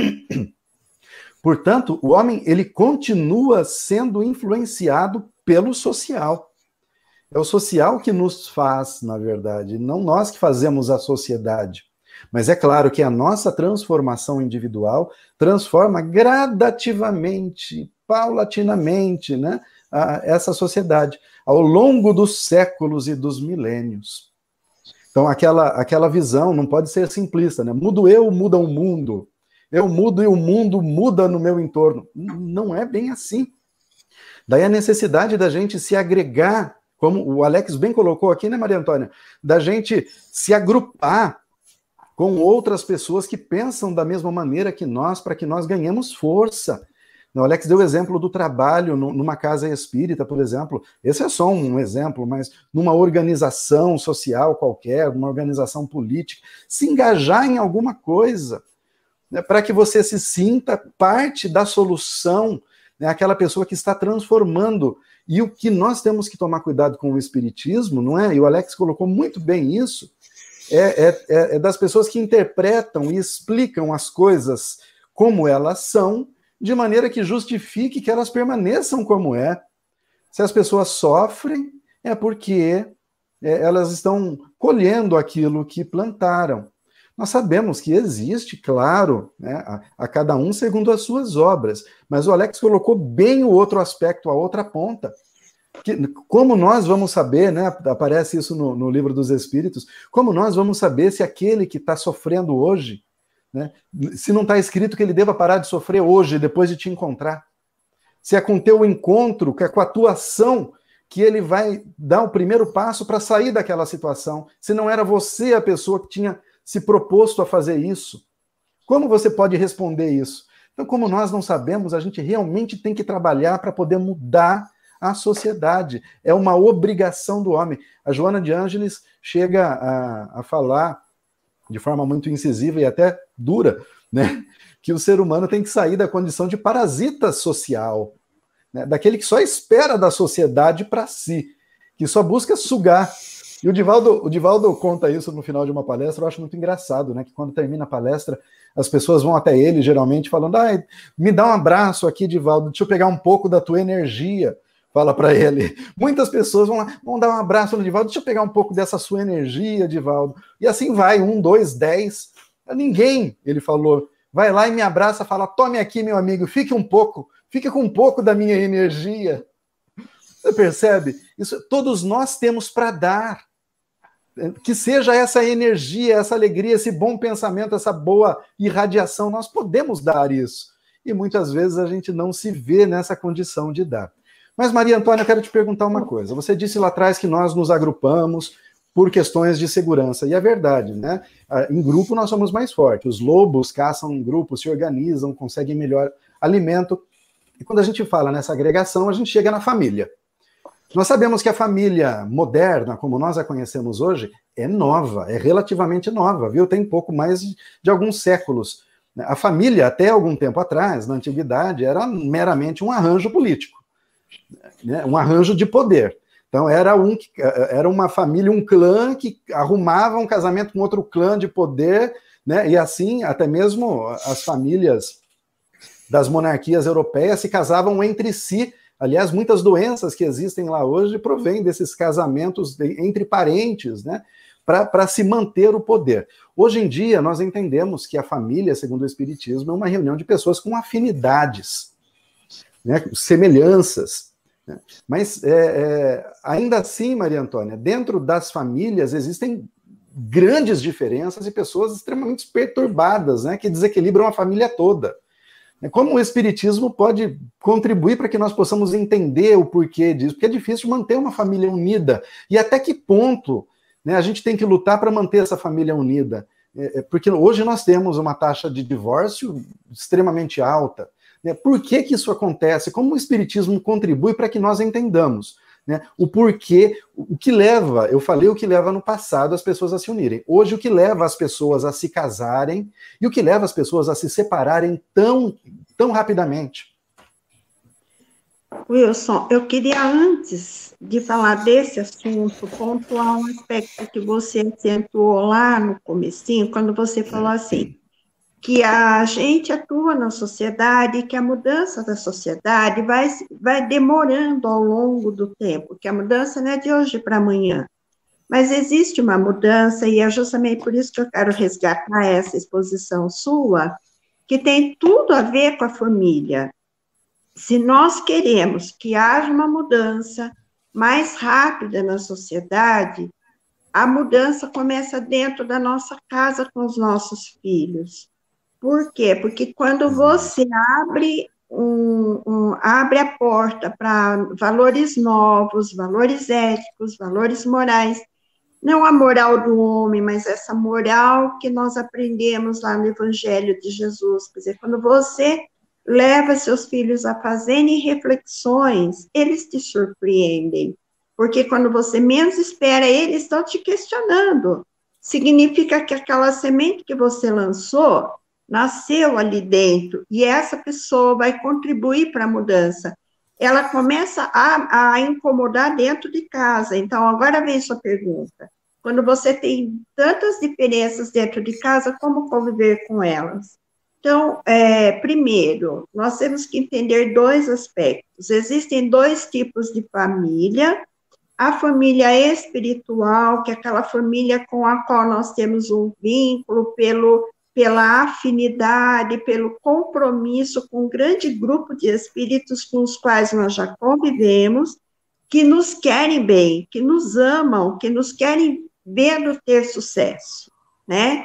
Portanto, o homem ele continua sendo influenciado pelo social. É o social que nos faz, na verdade, não nós que fazemos a sociedade. Mas é claro que a nossa transformação individual transforma gradativamente, paulatinamente, né, a, essa sociedade, ao longo dos séculos e dos milênios. Então, aquela, aquela visão não pode ser simplista, né? Mudo eu, muda o mundo. Eu mudo e o mundo muda no meu entorno. Não é bem assim. Daí a necessidade da gente se agregar, como o Alex bem colocou aqui, né, Maria Antônia? Da gente se agrupar com outras pessoas que pensam da mesma maneira que nós, para que nós ganhemos força. O Alex deu o exemplo do trabalho numa casa espírita, por exemplo. Esse é só um exemplo, mas numa organização social qualquer, uma organização política, se engajar em alguma coisa, né, para que você se sinta parte da solução, né, aquela pessoa que está transformando. E o que nós temos que tomar cuidado com o espiritismo, não é? E o Alex colocou muito bem isso, é, é, é das pessoas que interpretam e explicam as coisas como elas são, de maneira que justifique que elas permaneçam como é. Se as pessoas sofrem, é porque elas estão colhendo aquilo que plantaram. Nós sabemos que existe, claro, né, a, a cada um segundo as suas obras, mas o Alex colocou bem o outro aspecto, a outra ponta. Que, como nós vamos saber, né, aparece isso no, no Livro dos Espíritos, como nós vamos saber se aquele que está sofrendo hoje, né, se não está escrito que ele deva parar de sofrer hoje, depois de te encontrar? Se é com teu encontro, que é com a tua ação, que ele vai dar o primeiro passo para sair daquela situação, se não era você a pessoa que tinha se proposto a fazer isso. Como você pode responder isso? Então, como nós não sabemos, a gente realmente tem que trabalhar para poder mudar a sociedade. É uma obrigação do homem. A Joana de Ângeles chega a, a falar de forma muito incisiva e até dura, né, que o ser humano tem que sair da condição de parasita social, né, daquele que só espera da sociedade para si, que só busca sugar. E o Divaldo, o Divaldo conta isso no final de uma palestra, eu acho muito engraçado, né? Que quando termina a palestra, as pessoas vão até ele, geralmente, falando, ah, me dá um abraço aqui, Divaldo, deixa eu pegar um pouco da tua energia. Fala para ele. Muitas pessoas vão lá, vão dar um abraço no Divaldo, deixa eu pegar um pouco dessa sua energia, Divaldo. E assim vai, um, dois, dez. Ninguém, ele falou, vai lá e me abraça, fala, tome aqui, meu amigo, fique um pouco, fique com um pouco da minha energia. Você percebe? Isso, todos nós temos para dar. Que seja essa energia, essa alegria, esse bom pensamento, essa boa irradiação, nós podemos dar isso. E muitas vezes a gente não se vê nessa condição de dar. Mas, Maria Antônia, eu quero te perguntar uma coisa. Você disse lá atrás que nós nos agrupamos por questões de segurança. E é verdade, né? Em grupo nós somos mais fortes. Os lobos caçam em grupo, se organizam, conseguem melhor alimento. E quando a gente fala nessa agregação, a gente chega na família. Nós sabemos que a família moderna, como nós a conhecemos hoje, é nova, é relativamente nova, viu? Tem pouco mais de alguns séculos. A família, até algum tempo atrás, na antiguidade, era meramente um arranjo político, né? Um arranjo de poder. Então, era, um, era uma família, um clã que arrumava um casamento com outro clã de poder, né? E assim, até mesmo as famílias das monarquias europeias se casavam entre si. Aliás, muitas doenças que existem lá hoje provêm desses casamentos entre parentes, né, para se manter o poder. Hoje em dia, nós entendemos que a família, segundo o Espiritismo, é uma reunião de pessoas com afinidades, né, semelhanças. Né? Mas, é, é, ainda assim, Maria Antônia, dentro das famílias existem grandes diferenças e pessoas extremamente perturbadas, né, que desequilibram a família toda. Como o Espiritismo pode contribuir para que nós possamos entender o porquê disso? Porque é difícil manter uma família unida. E até que ponto, né, a gente tem que lutar para manter essa família unida? É, porque hoje nós temos uma taxa de divórcio extremamente alta. Né? Por que que isso acontece? Como o Espiritismo contribui para que nós entendamos? Né, o porquê, o que leva, eu falei o que leva no passado as pessoas a se unirem. Hoje, o que leva as pessoas a se casarem e o que leva as pessoas a se separarem tão, tão rapidamente? Wilson, eu queria, antes de falar desse assunto, pontuar um aspecto que você acentuou lá no comecinho, quando você falou assim, que a gente atua na sociedade e que a mudança da sociedade vai, vai demorando ao longo do tempo, que a mudança não é de hoje para amanhã. Mas existe uma mudança, e é justamente por isso que eu quero resgatar essa exposição sua, que tem tudo a ver com a família. Se nós queremos que haja uma mudança mais rápida na sociedade, a mudança começa dentro da nossa casa com os nossos filhos. Por quê? Porque quando você abre, um, um, abre a porta para valores novos, valores éticos, valores morais, não a moral do homem, mas essa moral que nós aprendemos lá no Evangelho de Jesus. Quer dizer, quando você leva seus filhos a fazerem reflexões, eles te surpreendem. Porque quando você menos espera, eles estão te questionando. Significa que aquela semente que você lançou nasceu ali dentro, e essa pessoa vai contribuir para a mudança. Ela começa a, a incomodar dentro de casa. Então, agora vem sua pergunta. Quando você tem tantas diferenças dentro de casa, como conviver com elas? Então, é, primeiro, nós temos que entender dois aspectos. Existem dois tipos de família. A família espiritual, que é aquela família com a qual nós temos um vínculo pelo pela afinidade, pelo compromisso com um grande grupo de espíritos com os quais nós já convivemos, que nos querem bem, que nos amam, que nos querem vendo ter sucesso, né?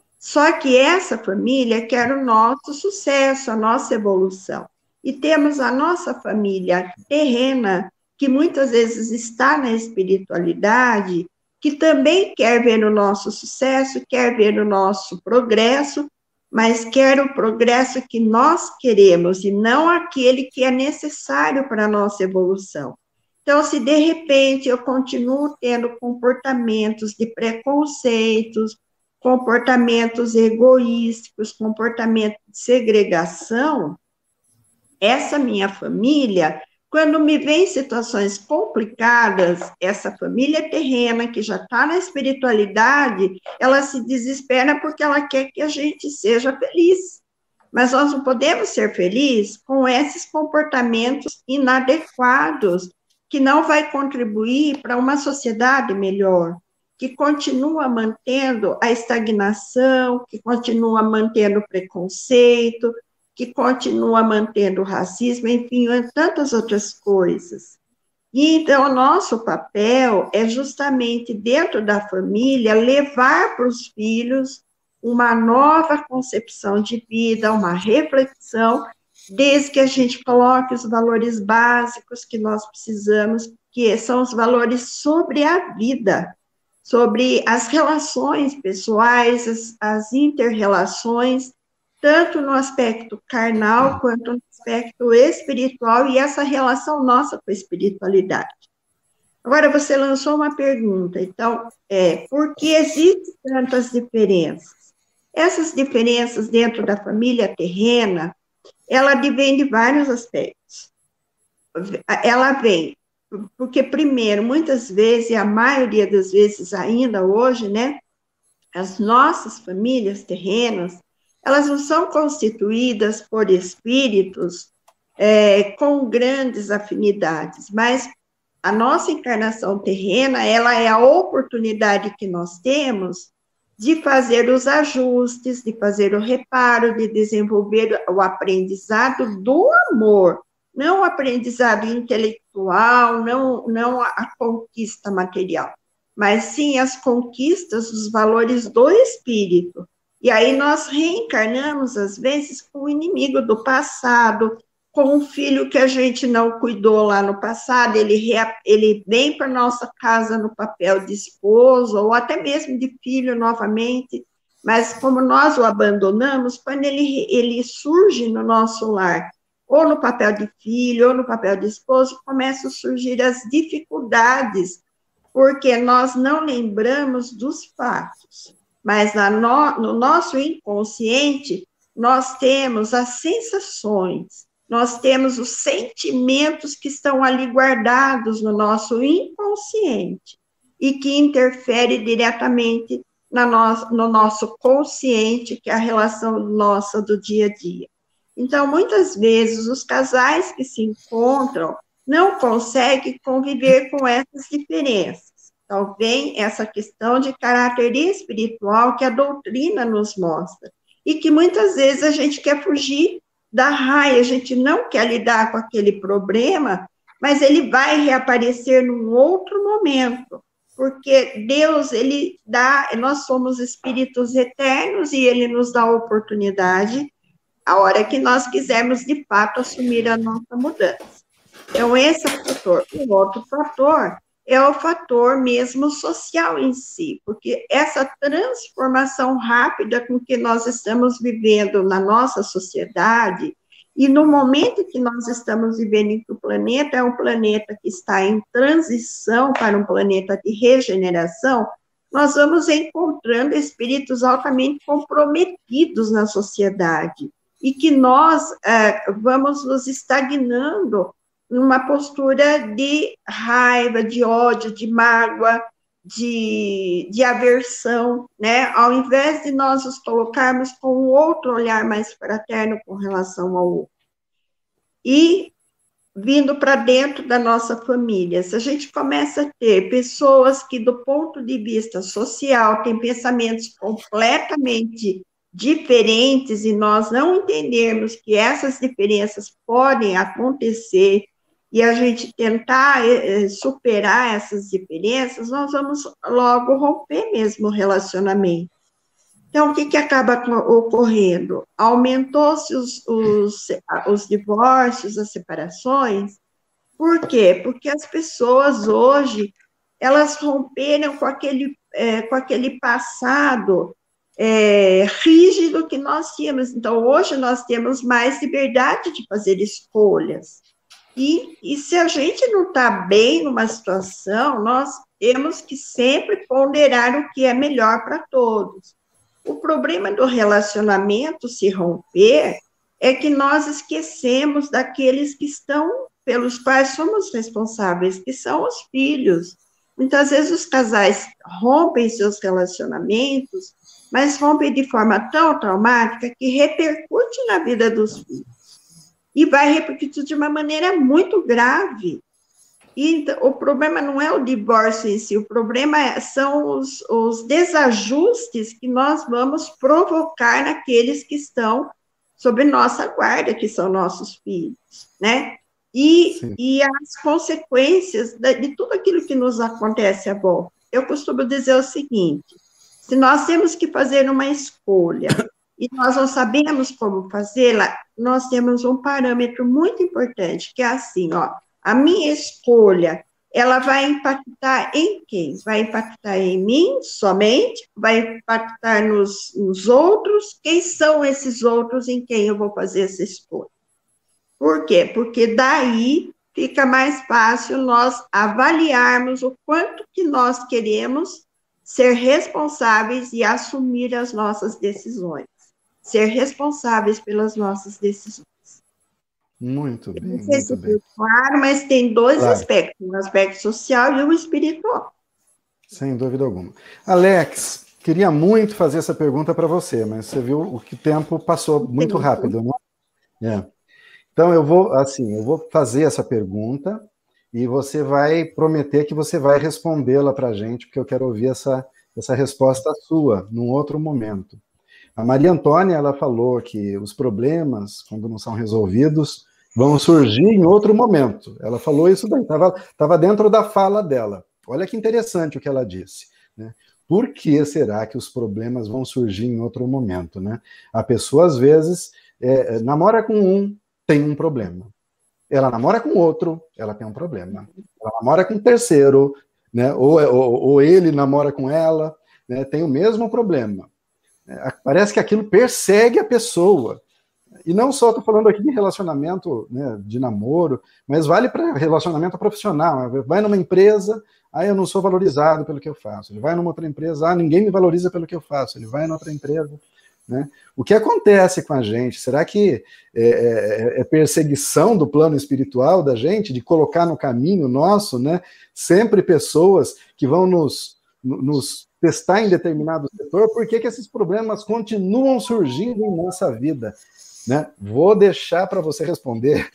Só que essa família quer o nosso sucesso, a nossa evolução. E temos a nossa família terrena, que muitas vezes está na espiritualidade, que também quer ver o nosso sucesso, quer ver o nosso progresso, mas quer o progresso que nós queremos e não aquele que é necessário para a nossa evolução. Então, se de repente eu continuo tendo comportamentos de preconceitos, comportamentos egoísticos, comportamento de segregação, essa minha família Quando me vem situações complicadas, essa família terrena que já está na espiritualidade, ela se desespera porque ela quer que a gente seja feliz. Mas nós não podemos ser felizes com esses comportamentos inadequados, que não vai contribuir para uma sociedade melhor, que continua mantendo a estagnação, que continua mantendo o preconceito, que continua mantendo o racismo, enfim, tantas outras coisas. E, então, o nosso papel é justamente, dentro da família, levar para os filhos uma nova concepção de vida, uma reflexão, desde que a gente coloque os valores básicos que nós precisamos, que são os valores sobre a vida, sobre as relações pessoais, as, as inter-relações, tanto no aspecto carnal, quanto no aspecto espiritual, e essa relação nossa com a espiritualidade. Agora, você lançou uma pergunta, então, é, por que existem tantas diferenças? Essas diferenças dentro da família terrena, ela vem de vários aspectos. Ela vem, porque, primeiro, muitas vezes, e a maioria das vezes ainda hoje, né, as nossas famílias terrenas, elas não são constituídas por espíritos é, com grandes afinidades, mas a nossa encarnação terrena, ela é a oportunidade que nós temos de fazer os ajustes, de fazer o reparo, de desenvolver o aprendizado do amor, não o aprendizado intelectual, não, não a conquista material, mas sim as conquistas dos valores do espírito. E aí nós reencarnamos, às vezes, com o inimigo do passado, com um filho que a gente não cuidou lá no passado, ele, rea, ele vem para nossa casa no papel de esposo, ou até mesmo de filho novamente, mas como nós o abandonamos, quando ele, ele surge no nosso lar, ou no papel de filho, ou no papel de esposo, começam a surgir as dificuldades, porque nós não lembramos dos fatos. Mas na no, no nosso inconsciente, nós temos as sensações, nós temos os sentimentos que estão ali guardados no nosso inconsciente e que interferem diretamente na no, no nosso consciente, que é a relação nossa do dia a dia. Então, muitas vezes, os casais que se encontram não conseguem conviver com essas diferenças. Então, vem essa questão de caráter espiritual que a doutrina nos mostra, e que muitas vezes a gente quer fugir da raia, a gente não quer lidar com aquele problema, mas ele vai reaparecer num outro momento, porque Deus, ele dá, nós somos espíritos eternos, e ele nos dá a oportunidade, a hora que nós quisermos, de fato, assumir a nossa mudança. Então, esse é o fator. O outro fator é o fator mesmo social em si, porque essa transformação rápida com que nós estamos vivendo na nossa sociedade, e no momento que nós estamos vivendo em que o planeta é um planeta que está em transição para um planeta de regeneração, nós vamos encontrando espíritos altamente comprometidos na sociedade, e que nós é, vamos nos estagnando numa postura de raiva, de ódio, de mágoa, de, de aversão, né? Ao invés de nós nos colocarmos com um outro olhar mais fraterno com relação ao outro. E, vindo para dentro da nossa família, se a gente começa a ter pessoas que, do ponto de vista social, têm pensamentos completamente diferentes, e nós não entendermos que essas diferenças podem acontecer, e a gente tentar eh, superar essas diferenças, nós vamos logo romper mesmo o relacionamento. Então, o que, que acaba ocorrendo? Aumentou-se os, os, os divórcios, as separações. Por quê? Porque as pessoas hoje, elas romperam com aquele, eh, com aquele passado É, rígido que nós tínhamos. Então, hoje nós temos mais liberdade de fazer escolhas. E, e se a gente não está bem numa situação, nós temos que sempre ponderar o que é melhor para todos. O problema do relacionamento se romper é que nós esquecemos daqueles que estão pelos quais somos responsáveis, que são os filhos. Muitas vezes os casais rompem seus relacionamentos, mas rompem de forma tão traumática que repercute na vida dos filhos. E vai repercutir de uma maneira muito grave. E o problema não é o divórcio em si, o problema são os, os desajustes que nós vamos provocar naqueles que estão sob nossa guarda, que são nossos filhos, né? E, e as consequências de, de tudo aquilo que nos acontece à volta. Eu costumo dizer o seguinte, se nós temos que fazer uma escolha e nós não sabemos como fazê-la, nós temos um parâmetro muito importante, que é assim, ó, a minha escolha, ela vai impactar em quem? Vai impactar em mim somente? Vai impactar nos, nos outros? Quem são esses outros em quem eu vou fazer essa escolha? Por quê? Porque daí fica mais fácil nós avaliarmos o quanto que nós queremos ser responsáveis e assumir as nossas decisões. Ser responsáveis pelas nossas decisões. Muito bem, não sei muito se bem. Claro, mas tem dois Claro. aspectos, o aspecto social e o espiritual. Sem dúvida alguma. Alex, queria muito fazer essa pergunta para você, mas você viu o que o tempo passou muito rápido, né? É. Então, eu vou, assim, eu vou fazer essa pergunta e você vai prometer que você vai respondê-la para a gente, porque eu quero ouvir essa, essa resposta sua num outro momento. A Maria Antônia, ela falou que os problemas, quando não são resolvidos, vão surgir em outro momento. Ela falou isso daí, estava dentro da fala dela. Olha que interessante o que ela disse, né? Por que será que os problemas vão surgir em outro momento, né? A pessoa, às vezes, é, namora com um, tem um problema. Ela namora com outro, ela tem um problema. Ela namora com um terceiro, né? ou, ou, ou ele namora com ela, né? Tem o mesmo problema. Parece que aquilo persegue a pessoa. E não só estou falando aqui de relacionamento, né, de namoro, mas vale para relacionamento profissional. Vai numa empresa, ah, eu não sou valorizado pelo que eu faço. Ele vai numa outra empresa, ah, ninguém me valoriza pelo que eu faço. Ele vai em outra empresa, né? O que acontece com a gente? Será que é, é, é perseguição do plano espiritual da gente, de colocar no caminho nosso, né, sempre pessoas que vão nos, nos testar em determinado setor? Por que que esses problemas continuam surgindo em nossa vida? Né? Vou deixar para você responder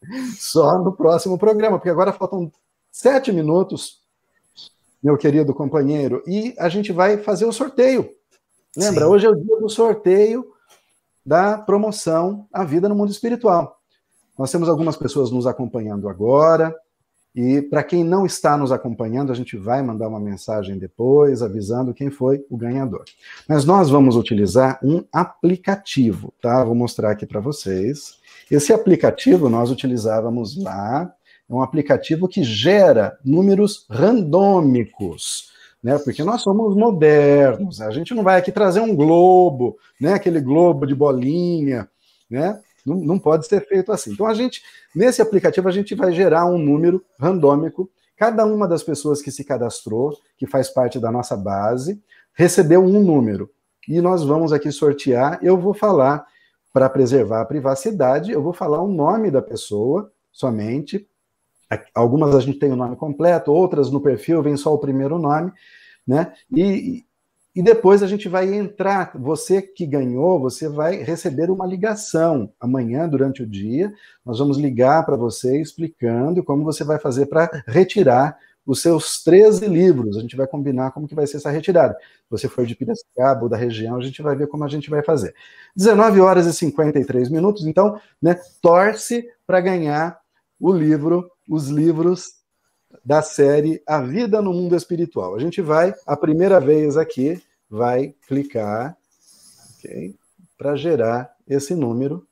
só no próximo programa, porque agora faltam sete minutos, meu querido companheiro, e a gente vai fazer o sorteio. Lembra? Sim. Hoje é o dia do sorteio da promoção A Vida no Mundo Espiritual. Nós temos algumas pessoas nos acompanhando agora, e para quem não está nos acompanhando, a gente vai mandar uma mensagem depois, avisando quem foi o ganhador. Mas nós vamos utilizar um aplicativo, tá? Vou mostrar aqui para vocês. Esse aplicativo nós utilizávamos lá, é um aplicativo que gera números randômicos, né? Porque nós somos modernos, a gente não vai aqui trazer um globo, né? Aquele globo de bolinha, né? Não, não pode ser feito assim. Então, a gente, nesse aplicativo, a gente vai gerar um número randômico. Cada uma das pessoas que se cadastrou, que faz parte da nossa base, recebeu um número. E nós vamos aqui sortear. Eu vou falar, para preservar a privacidade, eu vou falar o nome da pessoa somente. Algumas a gente tem o nome completo, outras no perfil vem só o primeiro nome, né? E... E depois a gente vai entrar, você que ganhou, você vai receber uma ligação. Amanhã, durante o dia, nós vamos ligar para você explicando como você vai fazer para retirar os seus treze livros. A gente vai combinar como que vai ser essa retirada. Se você for de Piracicaba ou da região, a gente vai ver como a gente vai fazer. dezenove horas e cinquenta e três minutos, então, né, torce para ganhar o livro, os livros da série A Vida no Mundo Espiritual. A gente vai, a primeira vez aqui, vai clicar, okay, para gerar esse número.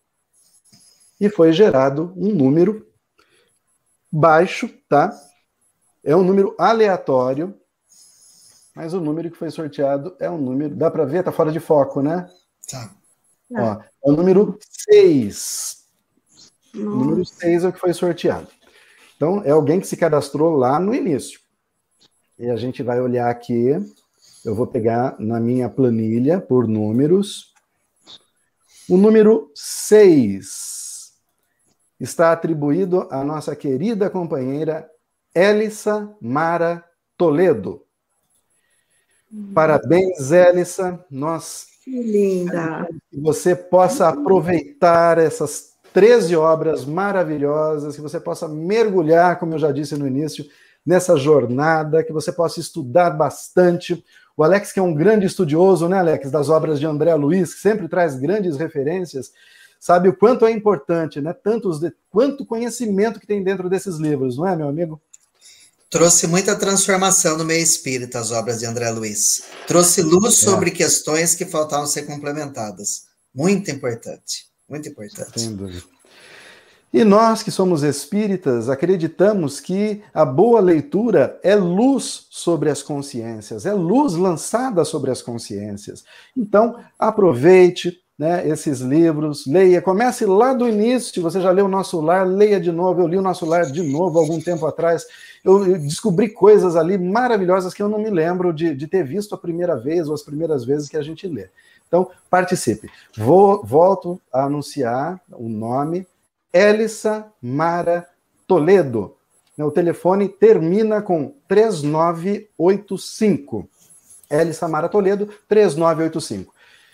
E foi gerado um número baixo, tá? É um número aleatório, mas o número que foi sorteado é um número, dá para ver? Tá fora de foco, né? Tá. Ó, é o número seis. O número seis é o que foi sorteado. Então, é alguém que se cadastrou lá no início. E a gente vai olhar aqui, eu vou pegar na minha planilha por números. O número seis. está atribuído à nossa querida companheira Elissa Mara Toledo. Parabéns, Elissa. Nós que linda. Que você possa aproveitar essas treze obras maravilhosas, que você possa mergulhar, como eu já disse no início, nessa jornada, que você possa estudar bastante. O Alex, que é um grande estudioso, né, Alex, das obras de André Luiz, que sempre traz grandes referências, sabe o quanto é importante, né? Tantos de... Quanto conhecimento que tem dentro desses livros, não é, meu amigo? Trouxe muita transformação no meio espírita, as obras de André Luiz. Trouxe luz sobre é. questões que faltavam ser complementadas. Muito importante, muito importante. Sem dúvida. E nós que somos espíritas, acreditamos que a boa leitura é luz sobre as consciências, é luz lançada sobre as consciências. Então, aproveite, né, esses livros, leia, comece lá do início, se você já leu o Nosso Lar, leia de novo. Eu li o Nosso Lar de novo algum tempo atrás, eu, eu descobri coisas ali maravilhosas que eu não me lembro de, de ter visto a primeira vez ou as primeiras vezes que a gente lê. Então, participe. Vou, volto a anunciar o nome, Elissa Mara Toledo. O telefone termina com três nove oito cinco. Elissa Mara Toledo, três nove oito cinco.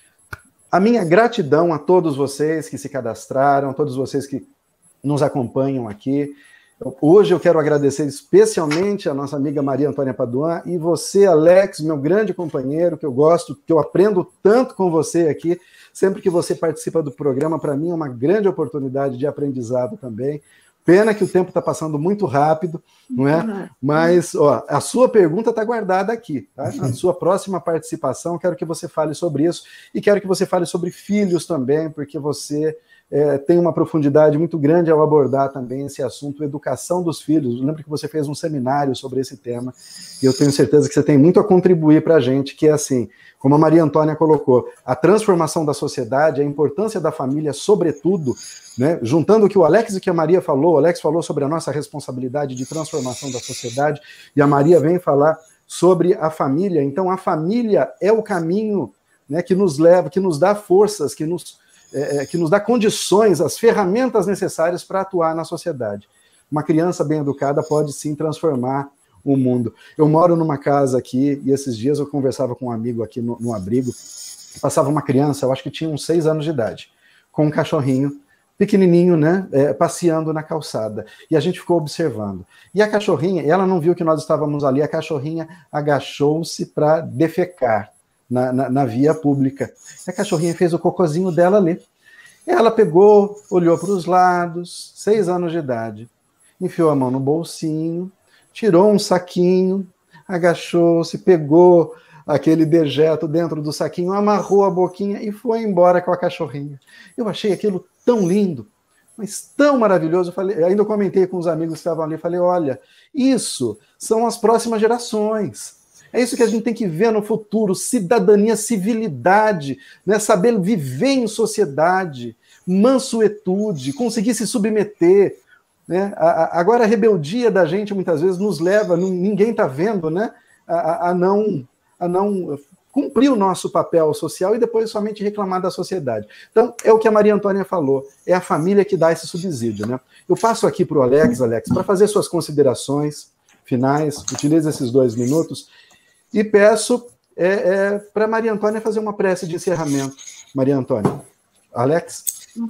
A minha gratidão a todos vocês que se cadastraram, a todos vocês que nos acompanham aqui. Hoje eu quero agradecer especialmente a nossa amiga Maria Antônia Paduan e você, Alex, meu grande companheiro, que eu gosto, que eu aprendo tanto com você aqui. Sempre que você participa do programa, para mim é uma grande oportunidade de aprendizado também. Pena que o tempo está passando muito rápido, não é? Mas ó, a sua pergunta está guardada aqui, tá? Na sua próxima participação, quero que você fale sobre isso e quero que você fale sobre filhos também, porque você é, tem uma profundidade muito grande ao abordar também esse assunto, educação dos filhos. Eu lembro que você fez um seminário sobre esse tema e eu tenho certeza que você tem muito a contribuir para a gente, que é assim, como a Maria Antônia colocou, a transformação da sociedade, a importância da família, sobretudo, né? Juntando o que o Alex e que a Maria falou, o Alex falou sobre a nossa responsabilidade de transformação da sociedade, e a Maria vem falar sobre a família. Então, a família é o caminho, né, que nos leva, que nos dá forças, que nos, é, que nos dá condições, as ferramentas necessárias para atuar na sociedade. Uma criança bem educada pode, sim, transformar o mundo. Eu moro numa casa aqui, e esses dias eu conversava com um amigo aqui no, no abrigo, passava uma criança, eu acho que tinha uns seis anos de idade, com um cachorrinho, pequenininho, né, é, passeando na calçada, e a gente ficou observando. E a cachorrinha, ela não viu que nós estávamos ali, a cachorrinha agachou-se para defecar na, na, na via pública. E a cachorrinha fez o cocôzinho dela ali. Ela pegou, olhou para os lados, seis anos de idade, enfiou a mão no bolsinho, tirou um saquinho, agachou-se, pegou aquele dejeto dentro do saquinho, amarrou a boquinha e foi embora com a cachorrinha. Eu achei aquilo tão lindo, mas tão maravilhoso. Eu falei, ainda comentei com os amigos que estavam ali, falei, olha, isso são as próximas gerações. É isso que a gente tem que ver no futuro, cidadania, civilidade, né? Saber viver em sociedade, mansuetude, conseguir se submeter. Né? A, a, agora a rebeldia da gente muitas vezes nos leva, não, ninguém está vendo, né? a, a, não, a não cumprir o nosso papel social e depois somente reclamar da sociedade. Então, é o que a Maria Antônia falou, é a família que dá esse subsídio. Né? Eu passo aqui para o Alex, Alex, para fazer suas considerações finais, utilize esses dois minutos, e peço é, é, para a Maria Antônia fazer uma prece de encerramento. Maria Antônia. Alex?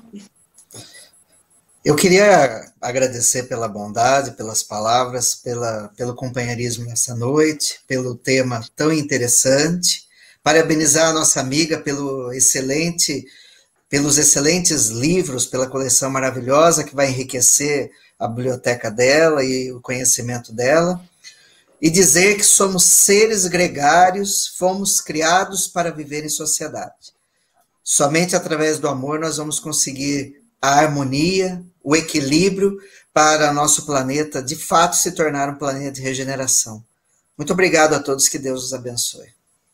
Eu queria agradecer pela bondade, pelas palavras, pela, pelo companheirismo nessa noite, pelo tema tão interessante, parabenizar a nossa amiga pelo excelente, pelos excelentes livros, pela coleção maravilhosa que vai enriquecer a biblioteca dela e o conhecimento dela, e dizer que somos seres gregários, fomos criados para viver em sociedade. Somente através do amor nós vamos conseguir a harmonia, o equilíbrio para nosso planeta, de fato, se tornar um planeta de regeneração. Muito obrigado a todos, que Deus os abençoe.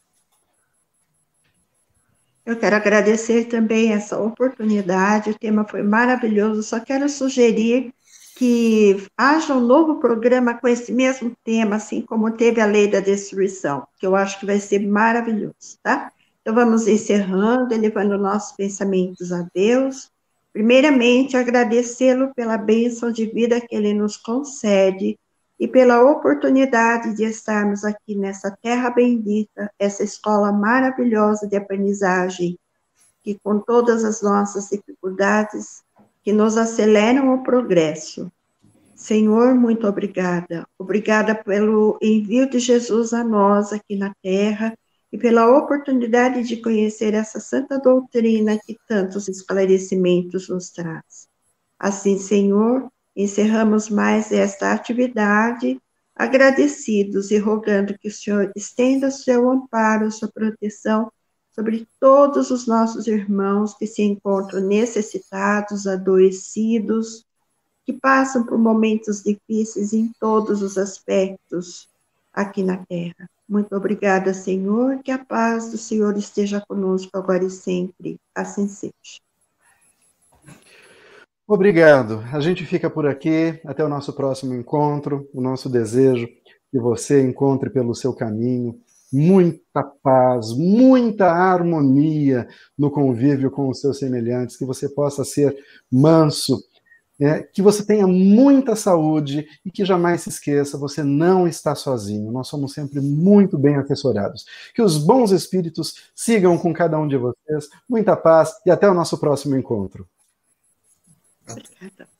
Eu quero agradecer também essa oportunidade, o tema foi maravilhoso, só quero sugerir que haja um novo programa com esse mesmo tema, assim como teve a Lei da Destruição, que eu acho que vai ser maravilhoso, tá? Então vamos encerrando, elevando nossos pensamentos a Deus, Primeiramente, agradecê-lo pela bênção de vida que ele nos concede e pela oportunidade de estarmos aqui nessa terra bendita, essa escola maravilhosa de aprendizagem, que com todas as nossas dificuldades, que nos aceleram o progresso. Senhor, muito obrigada. Obrigada pelo envio de Jesus a nós aqui na terra e pela oportunidade de conhecer essa santa doutrina que tantos esclarecimentos nos traz. Assim, Senhor, encerramos mais esta atividade, agradecidos e rogando que o Senhor estenda o seu amparo, sua proteção sobre todos os nossos irmãos que se encontram necessitados, adoecidos, que passam por momentos difíceis em todos os aspectos aqui na Terra. Muito obrigada, Senhor, que a paz do Senhor esteja conosco agora e sempre. Assim seja. Obrigado. A gente fica por aqui. Até o nosso próximo encontro. O nosso desejo que você encontre pelo seu caminho muita paz, muita harmonia no convívio com os seus semelhantes, que você possa ser manso, é, que você tenha muita saúde e que jamais se esqueça, você não está sozinho, nós somos sempre muito bem assessorados. Que os bons espíritos sigam com cada um de vocês, muita paz e até o nosso próximo encontro. Obrigada.